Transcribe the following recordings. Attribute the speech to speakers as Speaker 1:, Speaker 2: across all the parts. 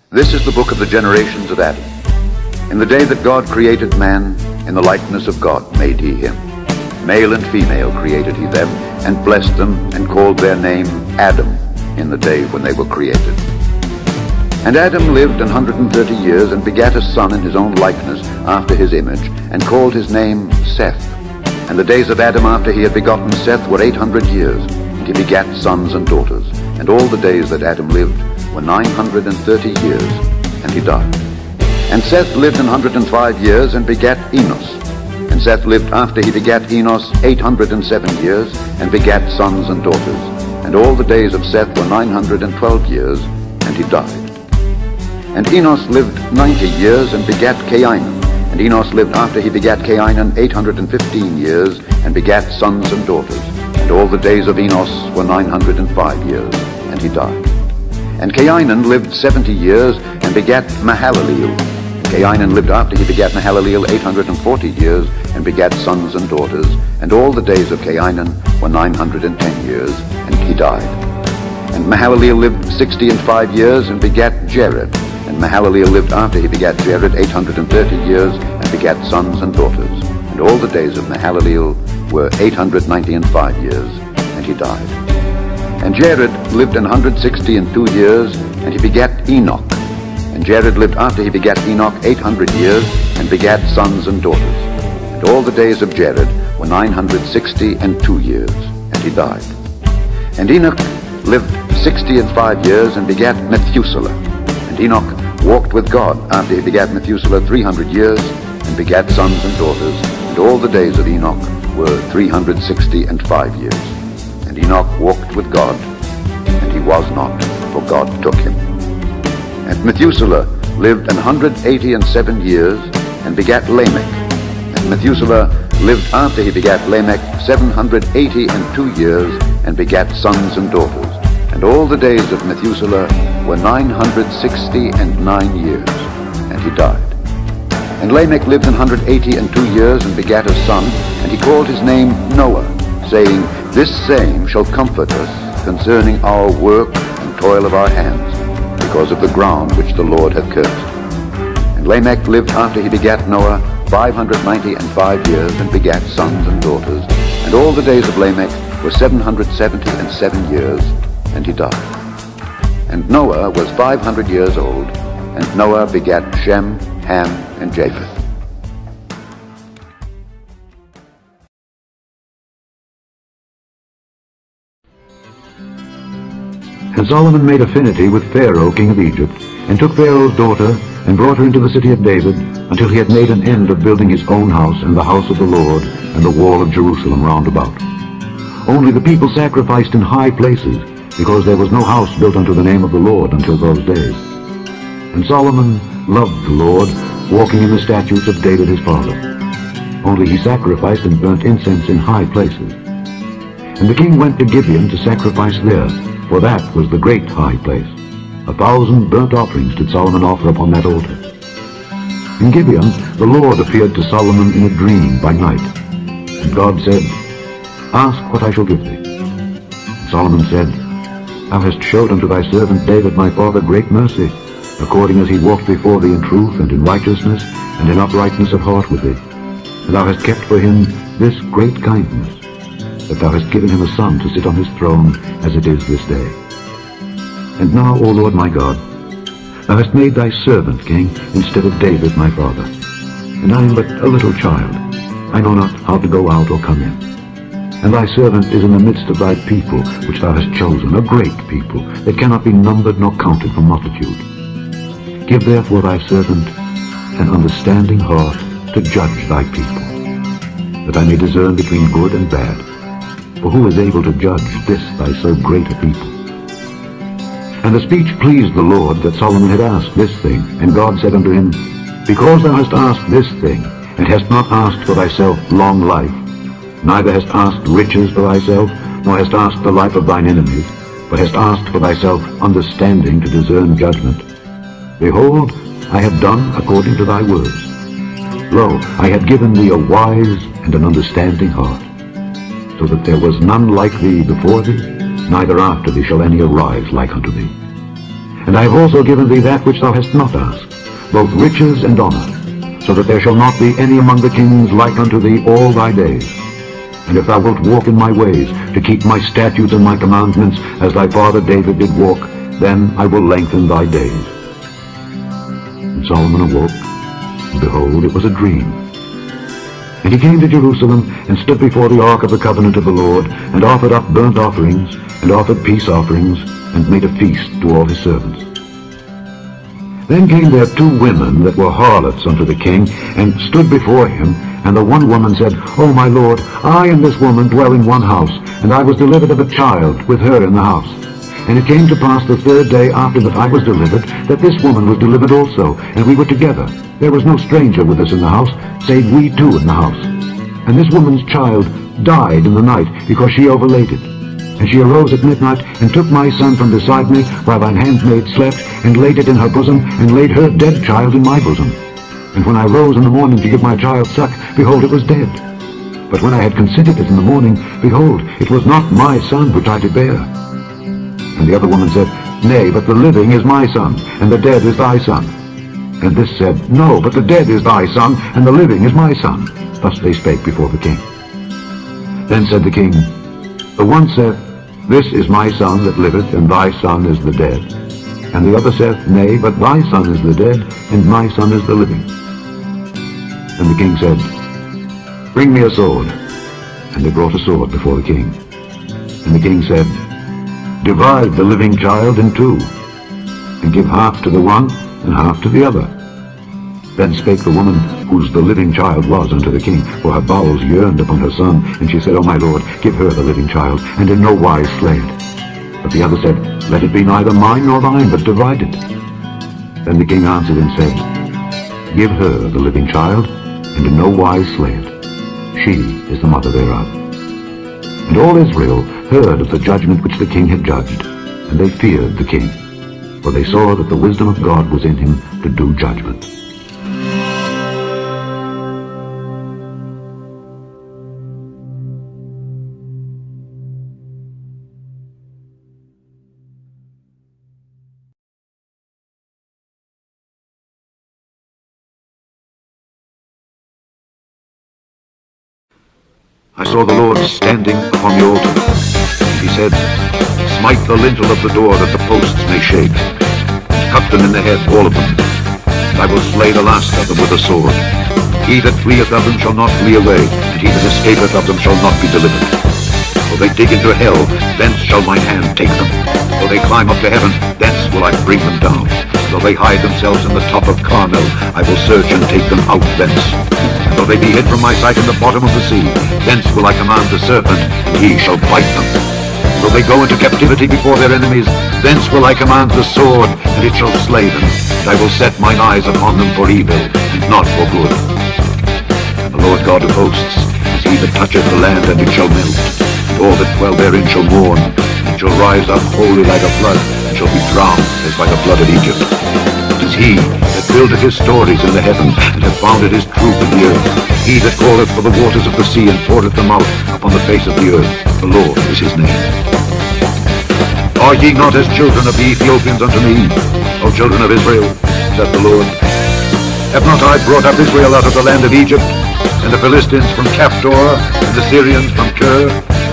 Speaker 1: This is the book of the generations of Adam. In the day that God created man, in the likeness of God made he him. Male and female created he them, and blessed them, and called their name Adam in the day when they were created. And Adam lived 130 years, and begat a son in his own likeness, after his image, and called his name Seth. And the days of Adam after he had begotten Seth were 800 years, and he begat sons and daughters. And all the days that Adam lived were 930 years, and he died. And Seth lived 105 years, and begat Enos. And Seth lived after he begat Enos 807 years, and begat sons and daughters. And all the days of Seth were 912 years, and he died. And Enos lived 90 years, and begat Cainan. And Enos lived after he begat Cainan 815 years, and begat sons and daughters. And all the days of Enos were 905 years, and he died. And Cainan lived 70 years, and begat Mahalaleel. Cainan lived after he begat Mahalaleel 840 years, and begat sons and daughters. And all the days of Cainan were 910 years, and he died. And Mahalaleel lived 65 years, and begat Jared. And Mahalaleel lived after he begat Jared 830 years, and begat sons and daughters. And all the days of Mahalaleel were 895 years, and he died. And Jared lived 162 years, and he begat Enoch. And Jared lived after he begat Enoch 800 years, and begat sons and daughters. And all the days of Jared were 962 years, and he died. And Enoch lived 65 years, and begat Methuselah. And Enoch walked with God after he begat Methuselah 300 years, and begat sons and daughters. And all the days of Enoch were 365 years. And Enoch walked with God, and he was not, for God took him. And Methuselah lived 187 years, and begat Lamech. And Methuselah lived after he begat Lamech 782 years, and begat sons and daughters. And all the days of Methuselah were 969 years, and he died. And Lamech lived 182 years, and begat a son, and he called his name Noah, saying, This same shall comfort us concerning our work and toil of our hands, because of the ground which the Lord hath cursed. And Lamech lived after he begat Noah 595 years, and begat sons and daughters. And all the days of Lamech were 777 years, and he died. And Noah was 500 years old, and Noah begat Shem, Ham, and Japheth.
Speaker 2: And Solomon made affinity with Pharaoh, king of Egypt, and took Pharaoh's daughter, and brought her into the city of David, until he had made an end of building his own house, and the house of the Lord, and the wall of Jerusalem round about. Only the people sacrificed in high places, because there was no house built unto the name of the Lord until those days. And Solomon loved the Lord, walking in the statutes of David his father. Only he sacrificed and burnt incense in high places. And the king went to Gibeon to sacrifice there, for that was the great high place. 1,000 burnt offerings did Solomon offer upon that altar. In Gibeon the Lord appeared to Solomon in a dream by night. And God said, Ask what I shall give thee. And Solomon said, Thou hast showed unto thy servant David my father great mercy, according as he walked before thee in truth and in righteousness and in uprightness of heart with thee. And thou hast kept for him this great kindness, that thou hast given him a son to sit on his throne, as it is this day. And now, O Lord my God, thou hast made thy servant king instead of David my father. And I am but a little child. I know not how to go out or come in. And thy servant is in the midst of thy people, which thou hast chosen, a great people, that cannot be numbered nor counted for multitude. Give therefore thy servant an understanding heart to judge thy people, that I may discern between good and bad. For who is able to judge this thy so great a people? And the speech pleased the Lord that Solomon had asked this thing. And God said unto him, Because thou hast asked this thing, and hast not asked for thyself long life, neither hast asked riches for thyself, nor hast asked the life of thine enemies, but hast asked for thyself understanding to discern judgment. Behold, I have done according to thy words. Lo, I have given thee a wise and an understanding heart, so that there was none like thee before thee, neither after thee shall any arise like unto thee. And I have also given thee that which thou hast not asked, both riches and honor, so that there shall not be any among the kings like unto thee all thy days. And if thou wilt walk in my ways, to keep my statutes and my commandments, as thy father David did walk, then I will lengthen thy days. And Solomon awoke, and behold, it was a dream. And he came to Jerusalem, and stood before the ark of the covenant of the Lord, and offered up burnt offerings, and offered peace offerings, and made a feast to all his servants. Then came there 2 women that were harlots unto the king, and stood before him. And the one woman said, O my lord, I and this woman dwell in one house, and I was delivered of a child with her in the house. And it came to pass the 3rd day after that I was delivered, that this woman was delivered also, and we were together. There was no stranger with us in the house, save we 2 in the house. And this woman's child died in the night, because she overlaid it. And she arose at midnight, and took my son from beside me, while thine handmaid slept, and laid it in her bosom, and laid her dead child in my bosom. And when I rose in the morning to give my child suck, behold, it was dead. But when I had considered it in the morning, behold, it was not my son which I did bear. And the other woman said, Nay, but the living is my son, and the dead is thy son. And this said, No, but the dead is thy son, and the living is my son. Thus they spake before the king. Then said the king, The one saith, This is my son that liveth, and thy son is the dead. And the other saith, Nay, but thy son is the dead, and my son is the living. And the king said, Bring me a sword. And they brought a sword before the king. And the king said, Divide the living child in 2, and give half to the one, and half to the other. Then spake the woman, whose the living child was, unto the king, for her bowels yearned upon her son. And she said, O my lord, give her the living child, and in no wise slay it. But the other said, Let it be neither mine nor thine, but divided. Then the king answered and said, Give her the living child, and in no wise slay it. She is the mother thereof. And all Israel heard of the judgment which the king had judged, and they feared the king, for they saw that the wisdom of God was in him to do judgment. I saw the Lord standing upon the altar. He said, Smite the lintel of the door that the posts may shake, and cut them in the head, all of them. And I will slay the last of them with a sword. He that fleeth of them shall not flee away, and he that escapeth of them shall not be delivered. Though they dig into hell, thence shall mine hand take them. Though they climb up to heaven, thence will I bring them down. Though they hide themselves in the top of Carmel, I will search and take them out thence. Though they be hid from my sight in the bottom of the sea, thence will I command the serpent, and he shall bite them. Though they go into captivity before their enemies, thence will I command the sword, and it shall slay them. And I will set mine eyes upon them for evil, and not for good. And the Lord God of hosts is he that toucheth the land, and it shall melt. And all that dwell therein shall mourn, and shall rise up wholly like a flood, and shall be drowned as by the flood of Egypt. It is he that buildeth his stories in the heaven, and hath founded his truth in the earth. He that calleth for the waters of the sea, and poureth them out upon the face of the earth. The Lord is his name. Are ye not as children of the Ethiopians unto me, O children of Israel, saith the Lord? Have not I brought up Israel out of the land of Egypt, and the Philistines from Caphtor, and the Syrians from Kir?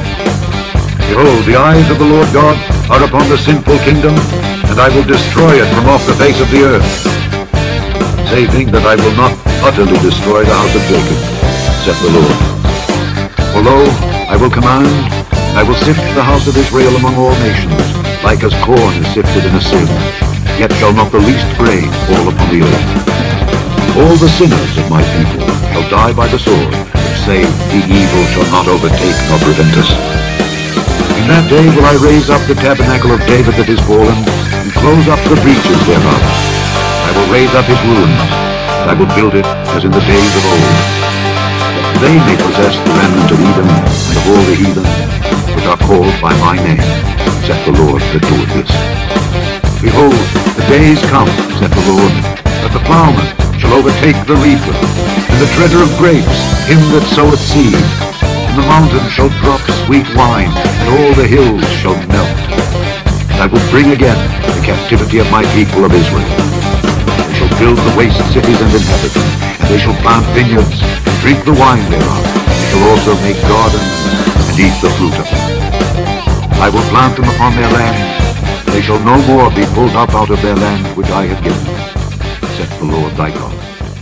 Speaker 2: Behold, the eyes of the Lord God are upon the sinful kingdom, and I will destroy it from off the face of the earth, saving that I will not utterly destroy the house of Jacob, saith the Lord. For lo, I will command, and I will sift the house of Israel among all nations, like as corn is sifted in a sieve, yet shall not the least grain fall upon the earth. All the sinners of my people shall die by the sword, which say, The evil shall not overtake nor prevent us. In that day will I raise up the tabernacle of David that is fallen, and close up the breaches thereof. I will raise up his ruins, and I will build it as in the days of old. That they may possess the remnant of Edom, and of all the heathen, which are called by my name, saith the Lord that doeth this. Behold, the days come, saith the Lord, that the plowman shall overtake the reaper, and the treader of grapes, him that soweth seed. And the mountains shall drop sweet wine, and all the hills shall melt. and I will bring again the captivity of my people of Israel. They shall build the waste cities and inhabit them, and they shall plant vineyards and drink the wine thereof. They shall also make gardens and eat the fruit of them. I will plant them upon their land. They shall no more be pulled up out of their land which I have given them, saith the Lord thy God.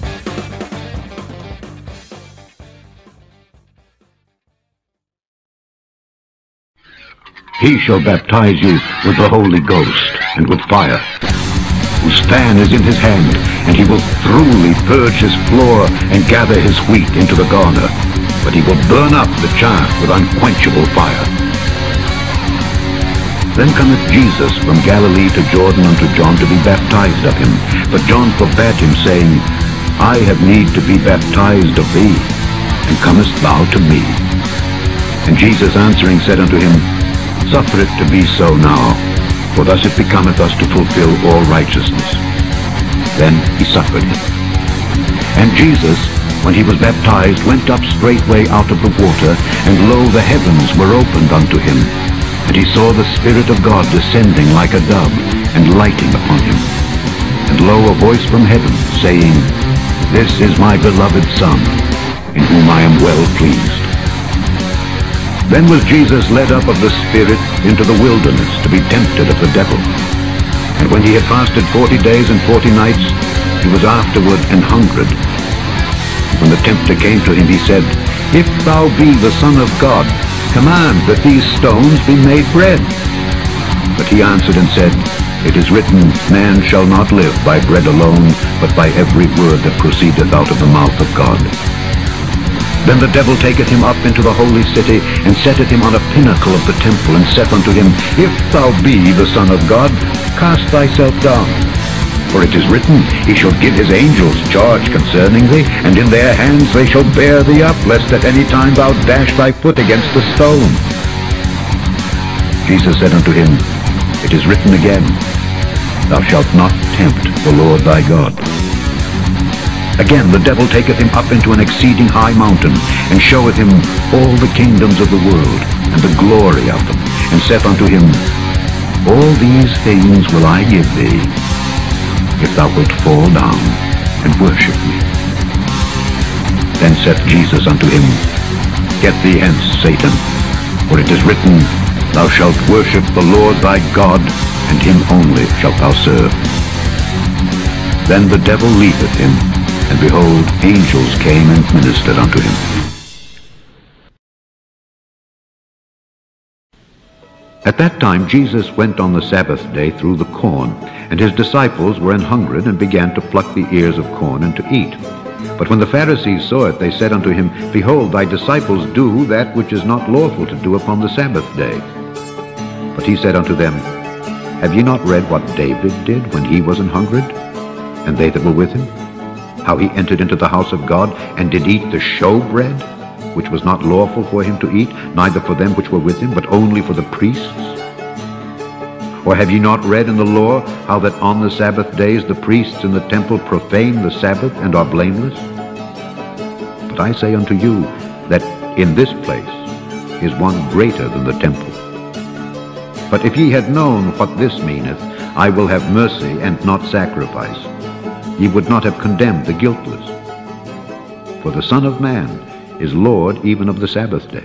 Speaker 2: He shall baptize you with the Holy Ghost and with fire, whose fan is in his hand, and he will thoroughly purge his floor and gather his wheat into the garner, but he will burn up the chaff with unquenchable fire. Then cometh Jesus from Galilee to Jordan unto John to be baptized of him. But John forbade him, saying, I have need to be baptized of thee, and comest thou to me? And Jesus answering said unto him, Suffer it to be so now, for thus it becometh us to fulfill all righteousness. Then he suffered him. And Jesus, when he was baptized, went up straightway out of the water, and lo, the heavens were opened unto him. And he saw the Spirit of God descending like a dove, and lighting upon him. And lo, a voice from heaven, saying, This is my beloved Son, in whom I am well pleased. Then was Jesus led up of the Spirit into the wilderness to be tempted of the devil. And when he had fasted 40 days and 40 nights, he was afterward an hungered. When the tempter came to him, he said, If thou be the Son of God, command that these stones be made bread. But he answered and said, It is written, Man shall not live by bread alone, but by every word that proceedeth out of the mouth of God. Then the devil taketh him up into the holy city, and setteth him on a pinnacle of the temple, and saith unto him, If thou be the Son of God, cast thyself down. For it is written, He shall give his angels charge concerning thee, and in their hands they shall bear thee up, lest at any time thou dash thy foot against a stone. Jesus said unto him, It is written again, Thou shalt not tempt the Lord thy God. Again the devil taketh him up into an exceeding high mountain, and showeth him all the kingdoms of the world, and the glory of them, and saith unto him, All these things will I give thee, if thou wilt fall down and worship me. Then saith Jesus unto him, Get thee hence, Satan, for it is written, Thou shalt worship the Lord thy God, and him only shalt thou serve. Then the devil leaveth him, and behold, angels came and ministered unto him. At that time Jesus went on the Sabbath day through the corn, and his disciples were an hungred, and began to pluck the ears of corn and to eat. But when the Pharisees saw it, they said unto him, Behold, thy disciples do that which is not lawful to do upon the Sabbath day. But he said unto them, Have ye not read what David did when he was an hungred, and they that were with him? How he entered into the house of God, and did eat the showbread, which was not lawful for him to eat, neither for them which were with him, but only for the priests? Or have ye not read in the law how that on the Sabbath days the priests in the temple profane the Sabbath, and are blameless? But I say unto you, that in this place is one greater than the temple. But if ye had known what this meaneth, I will have mercy and not sacrifice, ye would not have condemned the guiltless. For the Son of Man is Lord even of the Sabbath day.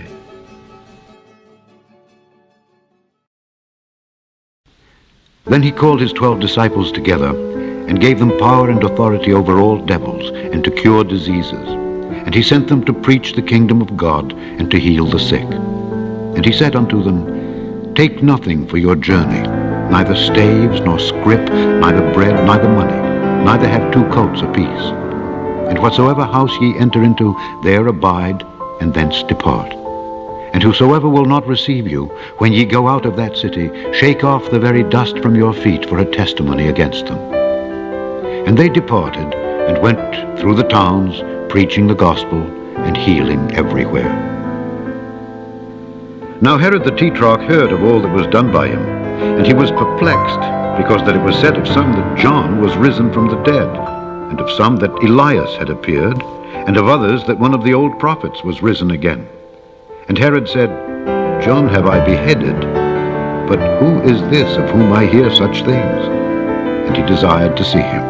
Speaker 2: Then he called his 12 disciples together, and gave them power and authority over all devils, and to cure diseases. And he sent them to preach the kingdom of God, and to heal the sick. And he said unto them, Take nothing for your journey, neither staves, nor scrip, neither bread, neither money, neither have 2 coats apiece. And whatsoever house ye enter into, there abide, and thence depart. And whosoever will not receive you, when ye go out of that city, shake off the very dust from your feet for a testimony against them. And they departed, and went through the towns, preaching the gospel, and healing everywhere. Now Herod the Tetrarch heard of all that was done by him, and he was perplexed, because that it was said of some that John was risen from the dead, and of some that Elias had appeared, and of others that one of the old prophets was risen again. And Herod said, John have I beheaded, But who is this of whom I hear such things? And he desired to see him.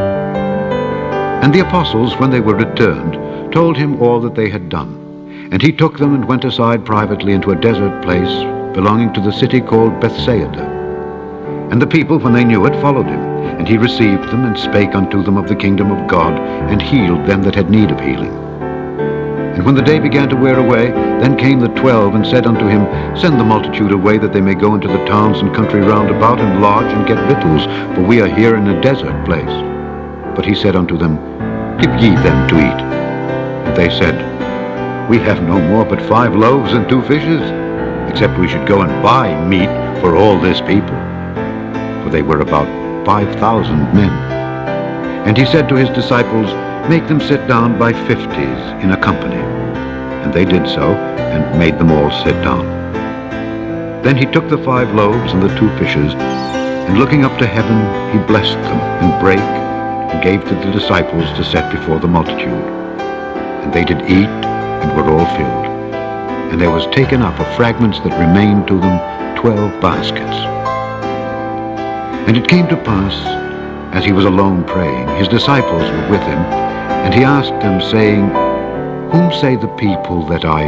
Speaker 2: And the apostles, when they were returned, told him all that they had done. And he took them and went aside privately into a desert place belonging to the city called Bethsaida. And the people, when they knew it, followed him. And he received them, and spake unto them of the kingdom of God, and healed them that had need of healing. And when the day began to wear away, then came the 12, and said unto him, Send the multitude away, that they may go into the towns and country round about, and lodge, and get victuals, for we are here in a desert place. But he said unto them, Give ye them to eat. And they said, We have no more but 5 loaves and 2 fishes, except we should go and buy meat for all this people. For they were about 5,000 men. And he said to his disciples, Make them sit down by 50s in a company. And they did so, and made them all sit down. Then he took the 5 loaves and the 2 fishes, and looking up to heaven, he blessed them, and brake, and gave to the disciples to set before the multitude. And they did eat, and were all filled. And there was taken up of fragments that remained to them 12 baskets. And it came to pass, as he was alone praying, his disciples were with him, and he asked them, saying, Whom say the people that I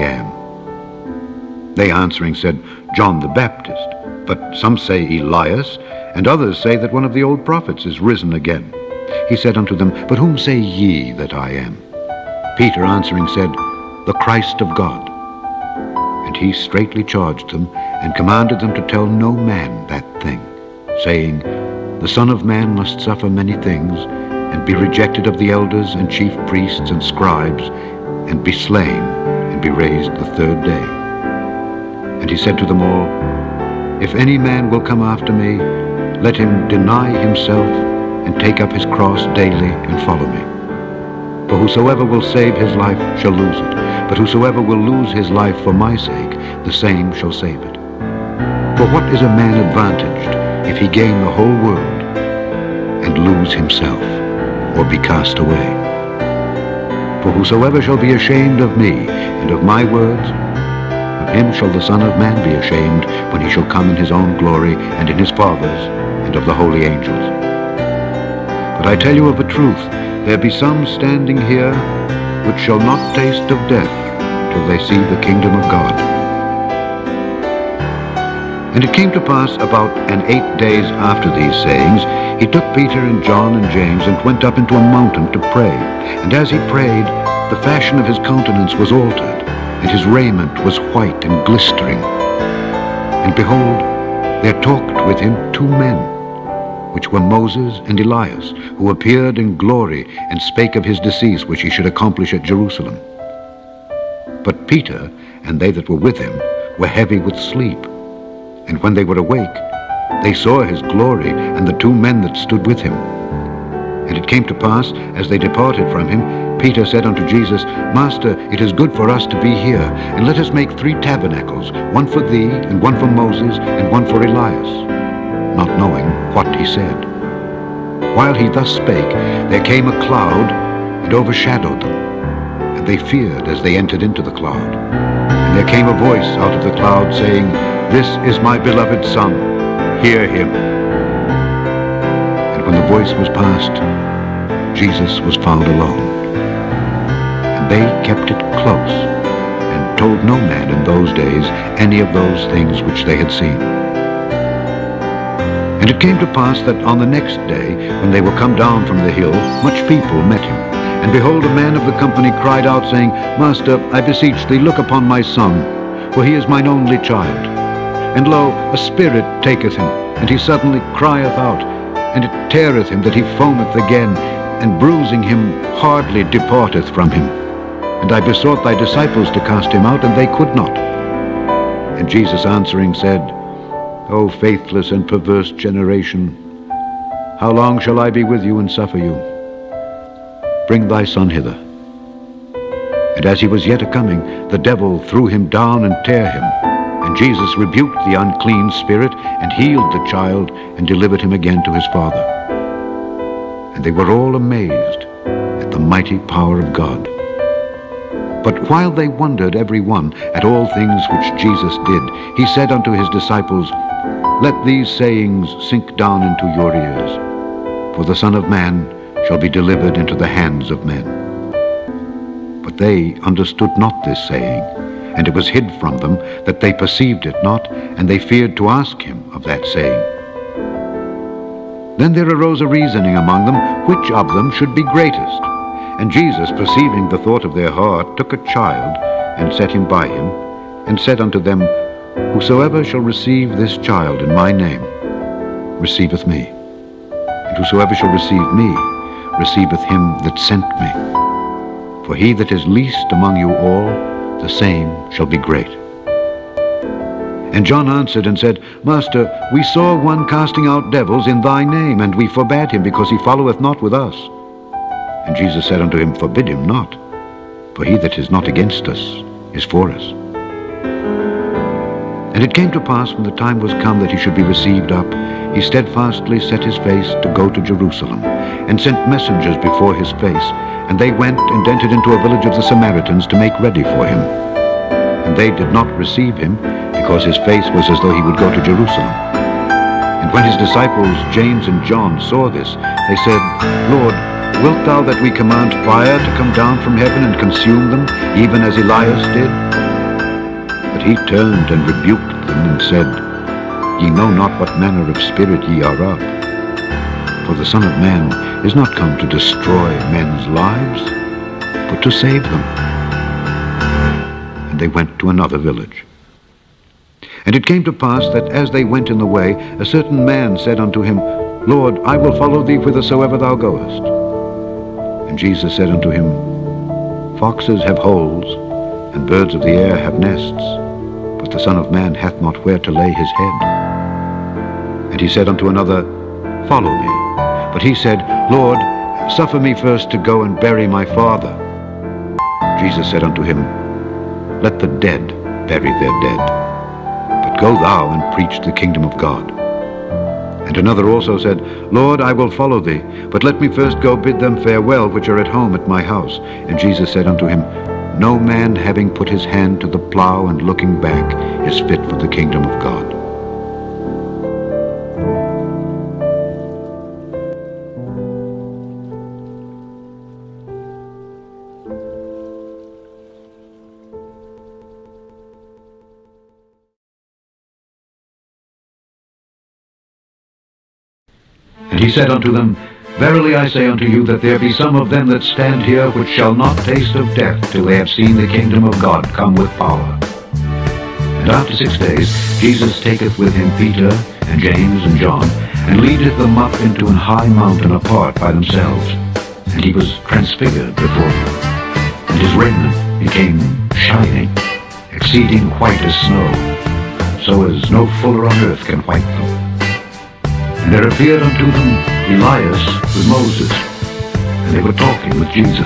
Speaker 2: am? They answering said, John the Baptist. But some say Elias, and others say that one of the old prophets is risen again. He said unto them, But whom say ye that I am? Peter answering said, The Christ of God. And he straitly charged them, and commanded them to tell no man that thing, saying, The Son of Man must suffer many things, and be rejected of the elders and chief priests and scribes, and be slain, and be raised the 3rd day. And he said to them all, If any man will come after me, let him deny himself, and take up his cross daily, and follow me. For whosoever will save his life shall lose it, but whosoever will lose his life for my sake, the same shall save it. For what is a man advantaged, if he gain the whole world, and lose himself, or be cast away? For whosoever shall be ashamed of me, and of my words, of him shall the Son of Man be ashamed, when he shall come in his own glory, and in his Father's, and of the holy angels. But I tell you of a truth, there be some standing here, which shall not taste of death, till they see the kingdom of God. And it came to pass about 8 days after these sayings, he took Peter and John and James, and went up into a mountain to pray. And as he prayed, the fashion of his countenance was altered, and his raiment was white and glistering. And behold, there talked with him 2 men, which were Moses and Elias, who appeared in glory, and spake of his decease which he should accomplish at Jerusalem. But Peter and they that were with him were heavy with sleep. And when they were awake, they saw his glory, and the 2 men that stood with him. And it came to pass, as they departed from him, Peter said unto Jesus, Master, it is good for us to be here, and let us make 3 tabernacles, one for thee, and one for Moses, and one for Elias, not knowing what he said. While he thus spake, there came a cloud, and overshadowed them. And they feared as they entered into the cloud. And there came a voice out of the cloud, saying, This is my beloved Son, hear him. And when the voice was past, Jesus was found alone. And they kept it close, and told no man in those days any of those things which they had seen. And it came to pass that on the next day, when they were come down from the hill, much people met him. And behold, a man of the company cried out, saying, Master, I beseech thee, look upon my son, for he is mine only child. And lo, a spirit taketh him, and he suddenly crieth out, and it teareth him that he foameth again, and bruising him hardly departeth from him. And I besought thy disciples to cast him out, and they could not. And Jesus answering said, O faithless and perverse generation, how long shall I be with you and suffer you? Bring thy son hither. And as he was yet a-coming, the devil threw him down and tare him. And Jesus rebuked the unclean spirit, and healed the child, and delivered him again to his father. And they were all amazed at the mighty power of God. But while they wondered every one at all things which Jesus did, he said unto his disciples, let these sayings sink down into your ears. For the Son of Man shall be delivered into the hands of men. But they understood not this saying, and it was hid from them, that they perceived it not, and they feared to ask him of that saying. Then there arose a reasoning among them, which of them should be greatest. And Jesus, perceiving the thought of their heart, took a child, and set him by him, and said unto them, Whosoever shall receive this child in my name, receiveth me. And whosoever shall receive me, receiveth him that sent me. For he that is least among you all, the same shall be great. And John answered and said, Master, we saw one casting out devils in thy name, and we forbade him, because he followeth not with us. And Jesus said unto him, Forbid him not, for he that is not against us is for us. And it came to pass, when the time was come that he should be received up, he steadfastly set his face to go to Jerusalem, and sent messengers before his face. And they went and entered into a village of the Samaritans to make ready for him. And they did not receive him, because his face was as though he would go to Jerusalem. And when his disciples James and John saw this, they said, Lord, wilt thou that we command fire to come down from heaven and consume them, even as Elias did? But he turned and rebuked them and said, Ye know not what manner of spirit ye are of. For the Son of Man is not come to destroy men's lives, but to save them. And they went to another village. And it came to pass that as they went in the way, a certain man said unto him, Lord, I will follow thee whithersoever thou goest. And Jesus said unto him, Foxes have holes, and birds of the air have nests, but the Son of Man hath not where to lay his head. And he said unto another, Follow me. But he said, Lord, suffer me first to go and bury my father. Jesus said unto him, Let the dead bury their dead, but go thou and preach the kingdom of God. And another also said, Lord, I will follow thee, but let me first go bid them farewell which are at home at my house. And Jesus said unto him, No man having put his hand to the plow and looking back is fit for the kingdom of God. And he said unto them, Verily I say unto you, that there be some of them that stand here which shall not taste of death till they have seen the kingdom of God come with power. And after 6 days Jesus taketh with him Peter and James and John, and leadeth them up into an high mountain apart by themselves. And he was transfigured before them, and his raiment became shining, exceeding white as snow, so as no fuller on earth can white them. And there appeared unto them Elias with Moses, and they were talking with Jesus.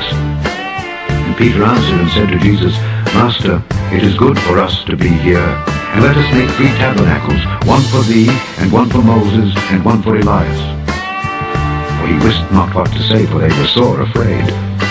Speaker 2: And Peter answered and said to Jesus, Master, it is good for us to be here, and let us make 3 tabernacles, one for thee, and one for Moses, and one for Elias. For he wist not what to say, for they were sore afraid.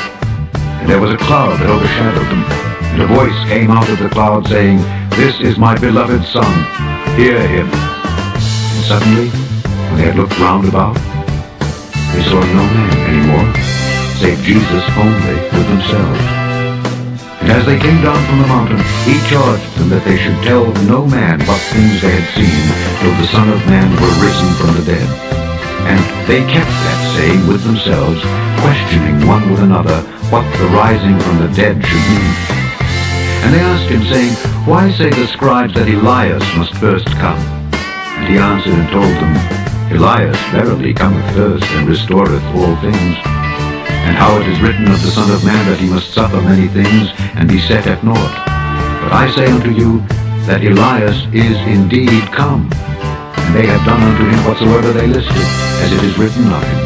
Speaker 2: And there was a cloud that overshadowed them, and a voice came out of the cloud, saying, This is my beloved Son, hear him. And suddenly, when they had looked round about, they saw no man any more, save Jesus only with themselves. And as they came down from the mountain, he charged them that they should tell no man what things they had seen, till the Son of Man were risen from the dead. And they kept that saying with themselves, questioning one with another what the rising from the dead should mean. And they asked him, saying, Why say the scribes that Elias must first come? And he answered and told them, Elias verily cometh first, and restoreth all things. And how it is written of the Son of Man that he must suffer many things, and be set at naught. But I say unto you, that Elias is indeed come, and they have done unto him whatsoever they listed, as it is written of him.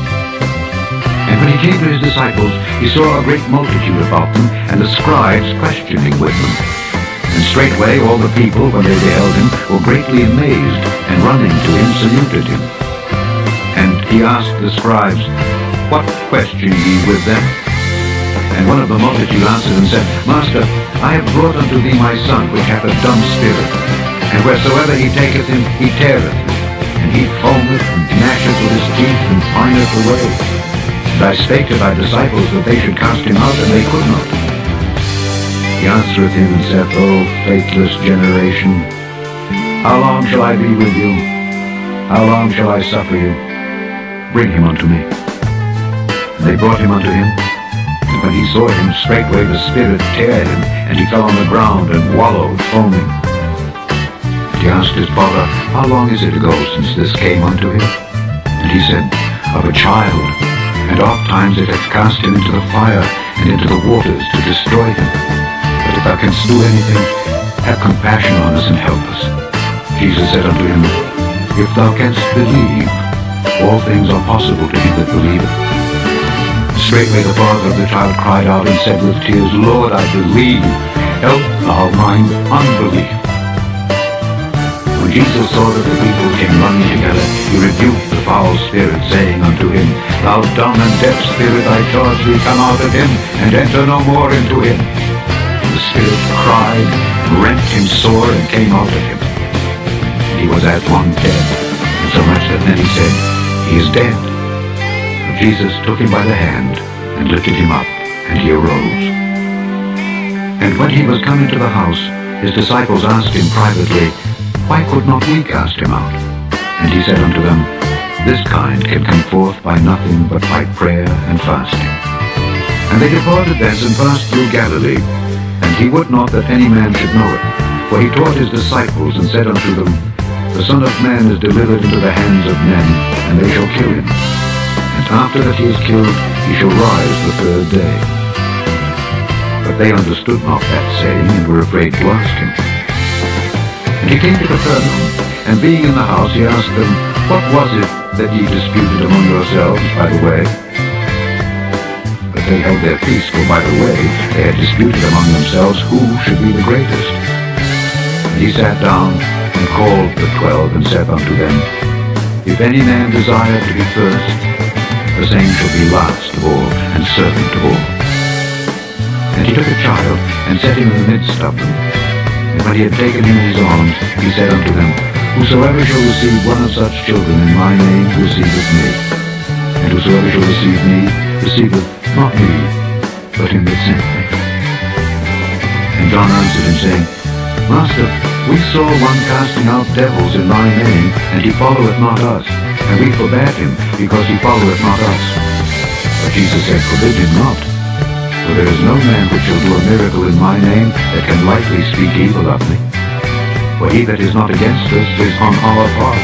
Speaker 2: And when he came to his disciples, he saw a great multitude about them, and the scribes questioning with them. And straightway all the people, when they beheld him, were greatly amazed, and running to him saluted him. And he asked the scribes, What question ye with them? And one of the multitude answered and said, Master, I have brought unto thee my son, which hath a dumb spirit, and wheresoever he taketh him, he teareth, and he foameth and gnasheth with his teeth and pineth away. And I spake to thy disciples that they should cast him out, and they could not. He answereth him and saith, O faithless generation, how long shall I be with you? How long shall I suffer you? Bring him unto me. And they brought him unto him. And when he saw him, straightway the spirit teared him, and he fell on the ground and wallowed, foaming. And he asked his father, How long is it ago since this came unto him? And he said, Of a child, and oft times it hath cast him into the fire, and into the waters to destroy him. But if thou canst do anything, have compassion on us and help us. Jesus said unto him, If thou canst believe, all things are possible to him that believeth. Straightway the father of the child cried out and said with tears, Lord, I believe, help thou mine unbelief. When Jesus saw that the people came running together, he rebuked the foul spirit, saying unto him, Thou dumb and deaf spirit, I charge thee, come out of him, and enter no more into him. And the spirit cried, and rent him sore, and came out of him. And he was as one dead, insomuch that many said, He is dead. But Jesus took him by the hand, and lifted him up, and he arose. And when he was come into the house, his disciples asked him privately, Why could not we cast him out? And he said unto them, This kind can come forth by nothing but by prayer and fasting. And they departed thence and passed through Galilee. And he would not that any man should know it. For he taught his disciples, and said unto them, The Son of Man is delivered into the hands of men, and they shall kill him. And after that he is killed, he shall rise the third day. But they understood not that saying, and were afraid to ask him. And he came to Capernaum, and being in the house, he asked them, What was it that ye disputed among yourselves by the way? But they held their peace, for by the way they had disputed among themselves who should be the greatest. And he sat down, and called the 12, and said unto them, If any man desire to be first, the same shall be last of all, and servant of all. And he took a child, and set him in the midst of them. And when he had taken him in his arms, he said unto them, Whosoever shall receive one of such children in my name receiveth me. And whosoever shall receive me receiveth not me, but him that sent me. And John answered him, saying, Master, we saw one casting out devils in thy name, and he followeth not us. And we forbade him, because he followeth not us. But Jesus said, Forbid him not. For there is no man which shall do a miracle in my name that can lightly speak evil of me. For he that is not against us is on our part.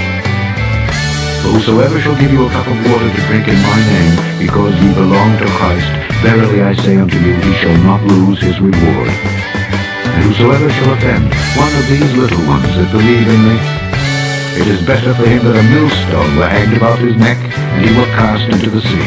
Speaker 2: For whosoever shall give you a cup of water to drink in my name, because ye belong to Christ, verily I say unto you, he shall not lose his reward. And whosoever shall offend one of these little ones that believe in me, it is better for him that a millstone were hanged about his neck, and he were cast into the sea.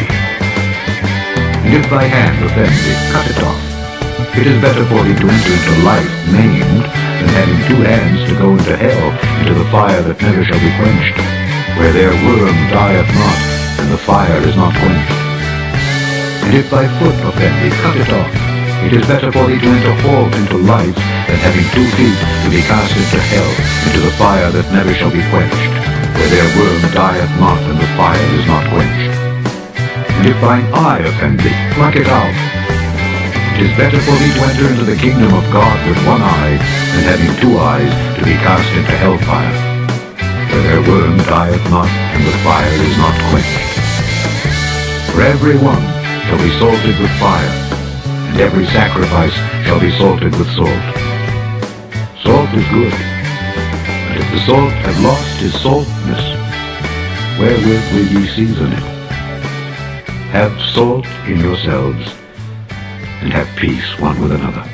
Speaker 2: And if thy hand offend thee, cut it off. It is better for thee to enter into life maimed, than having 2 hands to go into hell, into the fire that never shall be quenched, where their worm dieth not, and the fire is not quenched. And if thy foot offend thee, cut it off. It is better for thee to enter forth into life, than having 2 feet to be cast into hell, into the fire that never shall be quenched, where their worm dieth not, and the fire is not quenched. And if thine eye offend thee, pluck it out. It is better for thee to enter into the kingdom of God with 1 eye, than having 2 eyes to be cast into hellfire, where their worm dieth not, and the fire is not quenched. For every one shall be salted with fire, and every sacrifice shall be salted with salt. Salt is good, but if the salt have lost his saltness, wherewith will ye season it? Have salt in yourselves, and have peace one with another.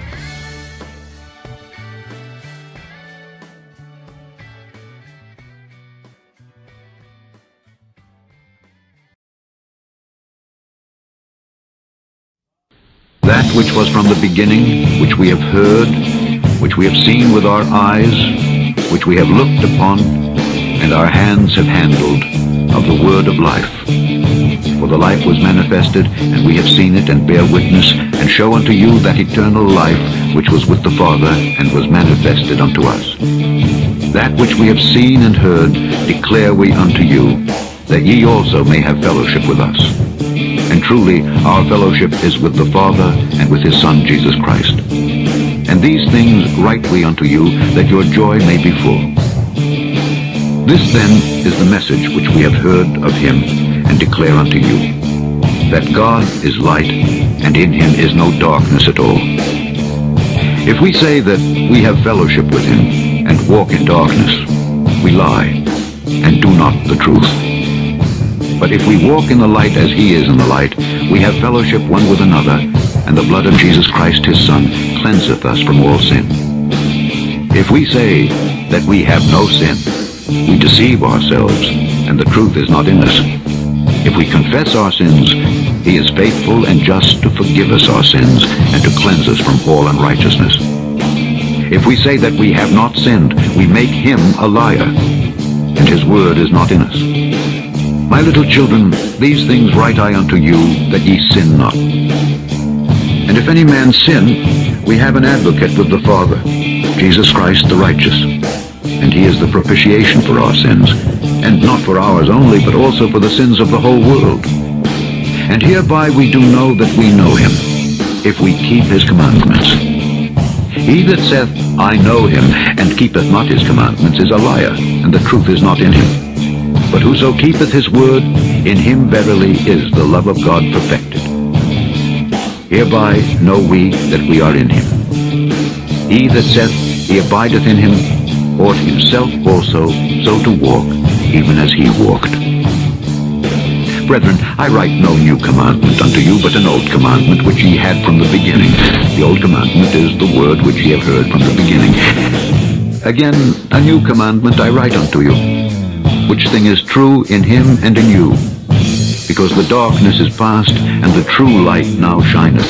Speaker 2: That which was from the beginning, which we have heard, which we have seen with our eyes, which we have looked upon, and our hands have handled, of the word of life. For the life was manifested, and we have seen it, and bear witness, and show unto you that eternal life which was with the Father, and was manifested unto us. That which we have seen and heard declare we unto you, that ye also may have fellowship with us. And truly our fellowship is with the Father, and with his Son Jesus Christ. And these things write we unto you, that your joy may be full. This then is the message which we have heard of him, and declare unto you, that God is light, and in him is no darkness at all. If we say that we have fellowship with him, and walk in darkness, we lie, and do not the truth. But if we walk in the light as he is in the light, we have fellowship one with another, and the blood of Jesus Christ his Son cleanseth us from all sin. If we say that we have no sin, we deceive ourselves, and the truth is not in us. If we confess our sins, he is faithful and just to forgive us our sins, and to cleanse us from all unrighteousness. If we say that we have not sinned, we make him a liar, and his word is not in us. My little children, these things write I unto you, that ye sin not. And if any man sin, we have an advocate with the Father, Jesus Christ the righteous. And he is the propitiation for our sins, and not for ours only, but also for the sins of the whole world. And hereby we do know that we know him, if we keep his commandments. He that saith, I know him, and keepeth not his commandments, is a liar, and the truth is not in him. But whoso keepeth his word, in him verily is the love of God perfected. Hereby know we that we are in him. He that saith he abideth in him, ought himself also so to walk, even as he walked. Brethren, I write no new commandment unto you, but an old commandment which ye had from the beginning. The old commandment is the word which ye have heard from the beginning. Again, a new commandment I write unto you, which thing is true in him and in you, because the darkness is past, and the true light now shineth.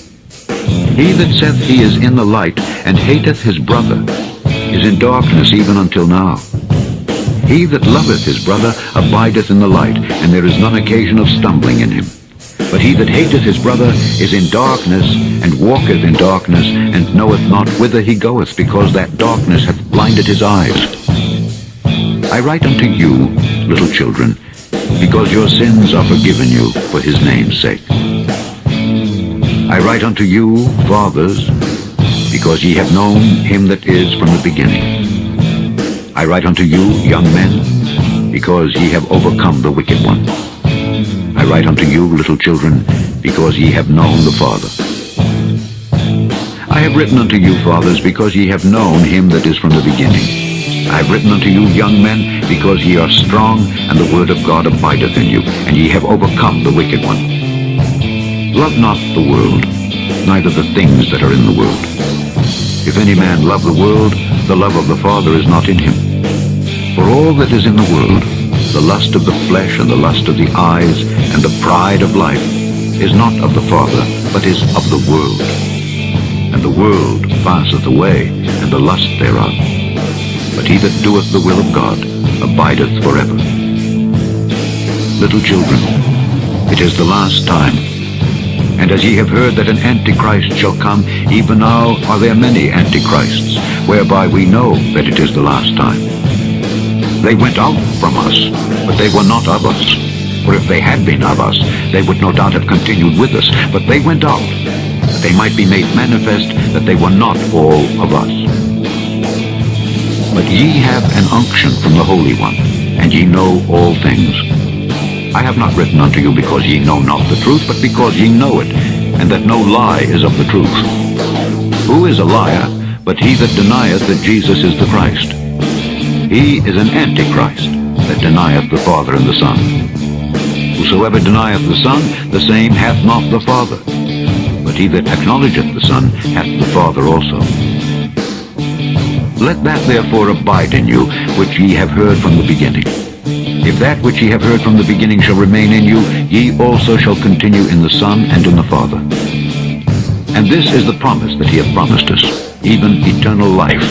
Speaker 2: He that saith he is in the light, and hateth his brother, is in darkness even until now. He that loveth his brother abideth in the light, and there is none occasion of stumbling in him. But he that hateth his brother is in darkness, and walketh in darkness, and knoweth not whither he goeth, because that darkness hath blinded his eyes. I write unto you, little children, because your sins are forgiven you for his name's sake. I write unto you, fathers, because ye have known him that is from the beginning. I write unto you, young men, because ye have overcome the wicked one. I write unto you, little children, because ye have known the Father. I have written unto you, fathers, because ye have known him that is from the beginning. I have written unto you, young men, because ye are strong, and the word of God abideth in you, and ye have overcome the wicked one. Love not the world, neither the things that are in the world. If any man love the world, the love of the Father is not in him. For all that is in the world, the lust of the flesh, and the lust of the eyes, and the pride of life, is not of the Father, but is of the world. And the world passeth away, and the lust thereof. But he that doeth the will of God abideth forever. Little children, it is the last time. And as ye have heard that an Antichrist shall come, even now are there many Antichrists, whereby we know that it is the last time. They went out from us, but they were not of us. For if they had been of us, they would no doubt have continued with us. But they went out, that they might be made manifest that they were not all of us. But ye have an unction from the Holy One, and ye know all things. I have not written unto you because ye know not the truth, but because ye know it, and that no lie is of the truth. Who is a liar, but he that denieth that Jesus is the Christ? He is an Antichrist, that denieth the Father and the Son. Whosoever denieth the Son, the same hath not the Father. But he that acknowledgeth the Son hath the Father also. Let that therefore abide in you, which ye have heard from the beginning. If that which ye have heard from the beginning shall remain in you, ye also shall continue in the Son and in the Father. And this is the promise that he hath promised us, even eternal life.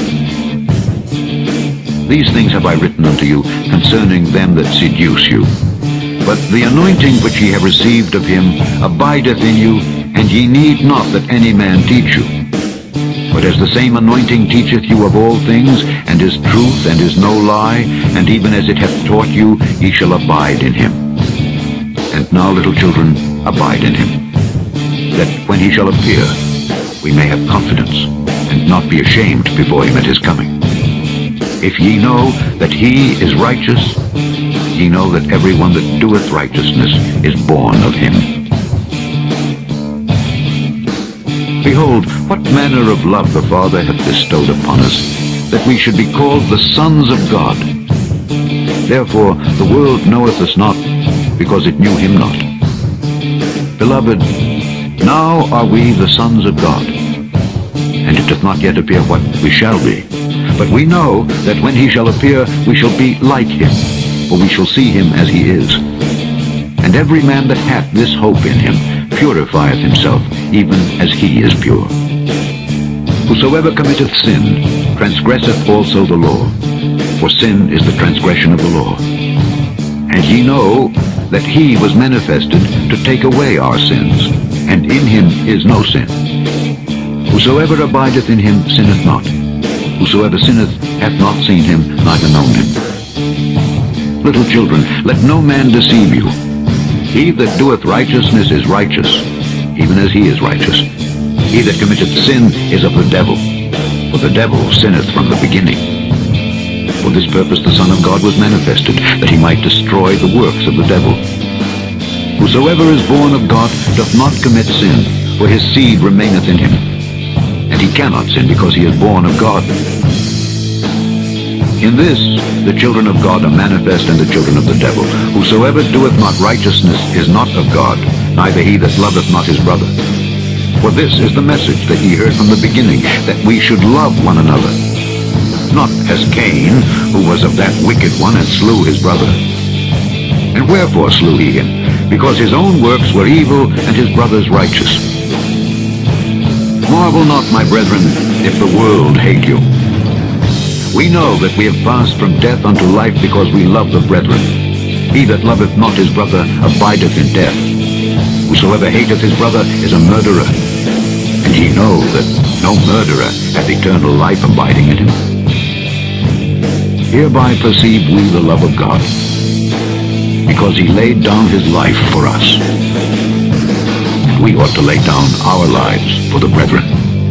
Speaker 2: These things have I written unto you concerning them that seduce you. But the anointing which ye have received of him abideth in you, and ye need not that any man teach you. But as the same anointing teacheth you of all things, and is truth, and is no lie, and even as it hath taught you, ye shall abide in him. And now, little children, abide in him, that when he shall appear, we may have confidence, and not be ashamed before him at his coming. If ye know that he is righteous, ye know that every one that doeth righteousness is born of him. Behold, what manner of love the Father hath bestowed upon us, that we should be called the sons of God. Therefore the world knoweth us not, because it knew him not. Beloved, now are we the sons of God, and it doth not yet appear what we shall be. But we know that when he shall appear, we shall be like him, for we shall see him as he is. And every man that hath this hope in him purifieth himself, even as he is pure. Whosoever committeth sin transgresseth also the law, for sin is the transgression of the law. And ye know that he was manifested to take away our sins, and in him is no sin. Whosoever abideth in him sinneth not. Whosoever sinneth hath not seen him, neither known him. Little children, let no man deceive you. He that doeth righteousness is righteous, even as he is righteous. He that committeth sin is of the devil, for the devil sinneth from the beginning. For this purpose the Son of God was manifested, that he might destroy the works of the devil. Whosoever is born of God doth not commit sin, for his seed remaineth in him. And he cannot sin, because he is born of God. In this the children of God are manifest, and the children of the devil. Whosoever doeth not righteousness is not of God, neither he that loveth not his brother. For this is the message that ye heard from the beginning, that we should love one another. Not as Cain, who was of that wicked one, and slew his brother. And wherefore slew he him? Because his own works were evil, and his brother's righteous. Marvel not, my brethren, if the world hate you. We know that we have passed from death unto life, because we love the brethren. He that loveth not his brother abideth in death. Whosoever hateth his brother is a murderer. And ye know that no murderer hath eternal life abiding in him. Hereby perceive we the love of God, because he laid down his life for us. And we ought to lay down our lives for the brethren.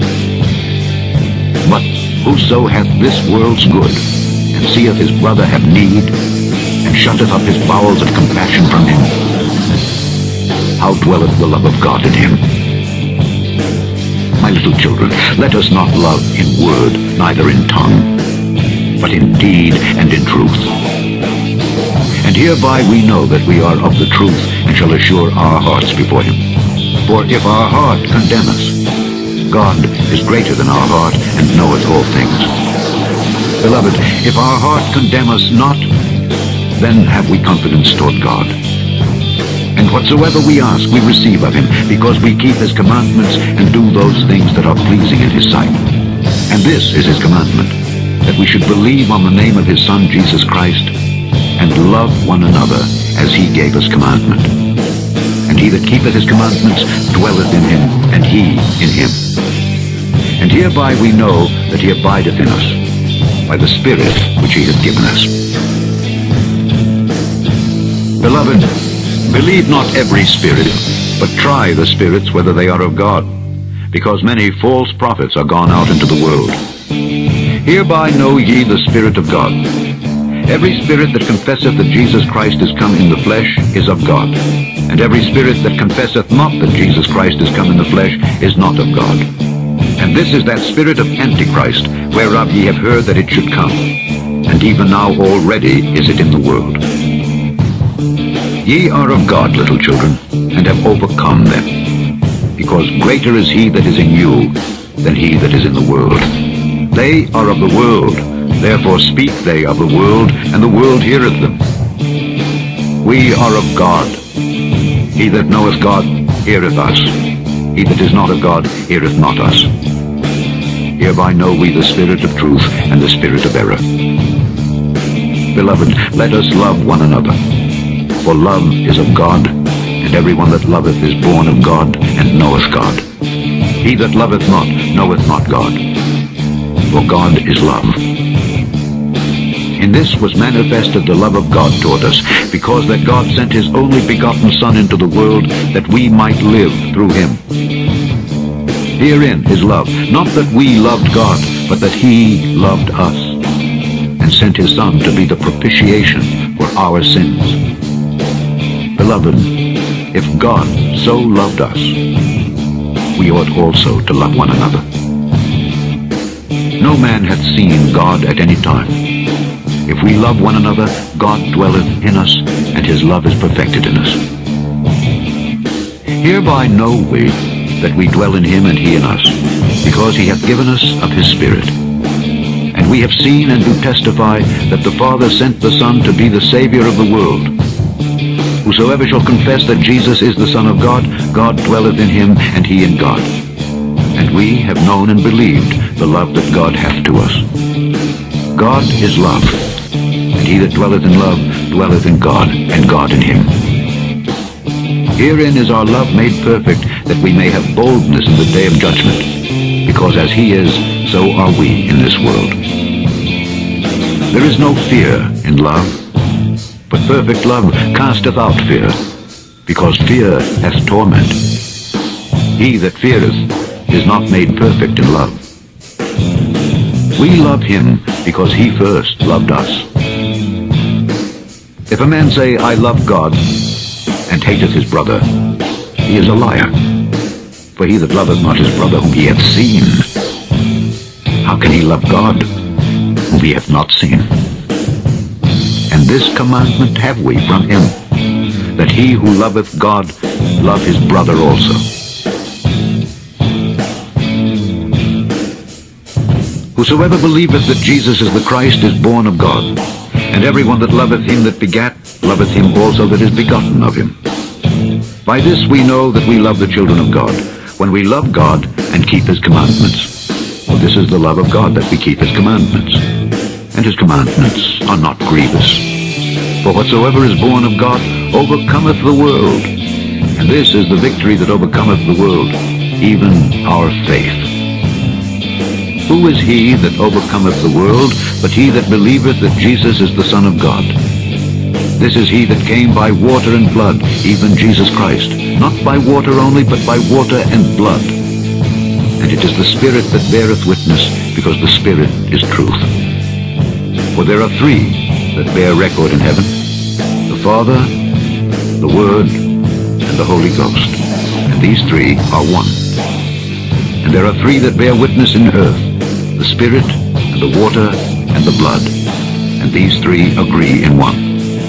Speaker 2: But whoso hath this world's good, and seeth his brother have need, and shutteth up his bowels of compassion from him, how dwelleth the love of God in him? My little children, let us not love in word, neither in tongue, but in deed and in truth. And hereby we know that we are of the truth, and shall assure our hearts before him. For if our heart condemn us, God is greater than our heart, and knoweth all things. Beloved, if our heart condemn us not, then have we confidence toward God. And whatsoever we ask, we receive of him, because we keep his commandments, and do those things that are pleasing in his sight. And this is his commandment, that we should believe on the name of his Son Jesus Christ, and love one another as he gave us commandment. And he that keepeth his commandments dwelleth in him, and he in him. And hereby we know that he abideth in us, by the Spirit which he hath given us. Beloved, believe not every spirit, but try the spirits whether they are of God, because many false prophets are gone out into the world. Hereby know ye the Spirit of God. Every spirit that confesseth that Jesus Christ is come in the flesh is of God, and every spirit that confesseth not that Jesus Christ is come in the flesh is not of God. And this is that spirit of Antichrist, whereof ye have heard that it should come, and even now already is it in the world. Ye are of God, little children, and have overcome them, because greater is he that is in you than he that is in the world. They are of the world, therefore speak they of the world, and the world heareth them. We are of God. He that knoweth God heareth us. He that is not of God heareth not us. Hereby know we the spirit of truth and the spirit of error. Beloved, let us love one another. For love is of God, and everyone that loveth is born of God, and knoweth God. He that loveth not knoweth not God, for God is love. In this was manifested the love of God toward us, because that God sent his only begotten Son into the world, that we might live through him. Herein is love, not that we loved God, but that he loved us, and sent his Son to be the propitiation for our sins. Beloved, if God so loved us, we ought also to love one another. No man hath seen God at any time. If we love one another, God dwelleth in us, and his love is perfected in us. Hereby know we that we dwell in him and he in us, because he hath given us of his Spirit. And we have seen and do testify that the Father sent the Son to be the Savior of the world. Whosoever shall confess that Jesus is the Son of God, God dwelleth in him, and he in God. And we have known and believed the love that God hath to us. God is love, and he that dwelleth in love dwelleth in God, and God in him. Herein is our love made perfect, that we may have boldness in the day of judgment, because as he is, so are we in this world. There is no fear in love, but perfect love casteth out fear, because fear hath torment. He that feareth is not made perfect in love. We love him because he first loved us. If a man say, I love God, and hateth his brother, he is a liar. For he that loveth not his brother whom he hath seen, how can he love God whom he hath not seen? And this commandment have we from him, that he who loveth God love his brother also. Whosoever believeth that Jesus is the Christ is born of God, and every one that loveth him that begat loveth him also that is begotten of him. By this we know that we love the children of God, when we love God and keep his commandments. For this is the love of God, that we keep his commandments. And his commandments are not grievous. For whatsoever is born of God overcometh the world. And this is the victory that overcometh the world, even our faith. Who is he that overcometh the world, but he that believeth that Jesus is the Son of God? This is he that came by water and blood, even Jesus Christ, not by water only, but by water and blood. And it is the Spirit that beareth witness, because the Spirit is truth. For there are three that bear record in heaven, the Father, the Word, and the Holy Ghost. And these three are one. And there are three that bear witness in earth, the Spirit, and the water, and the blood. And these three agree in one.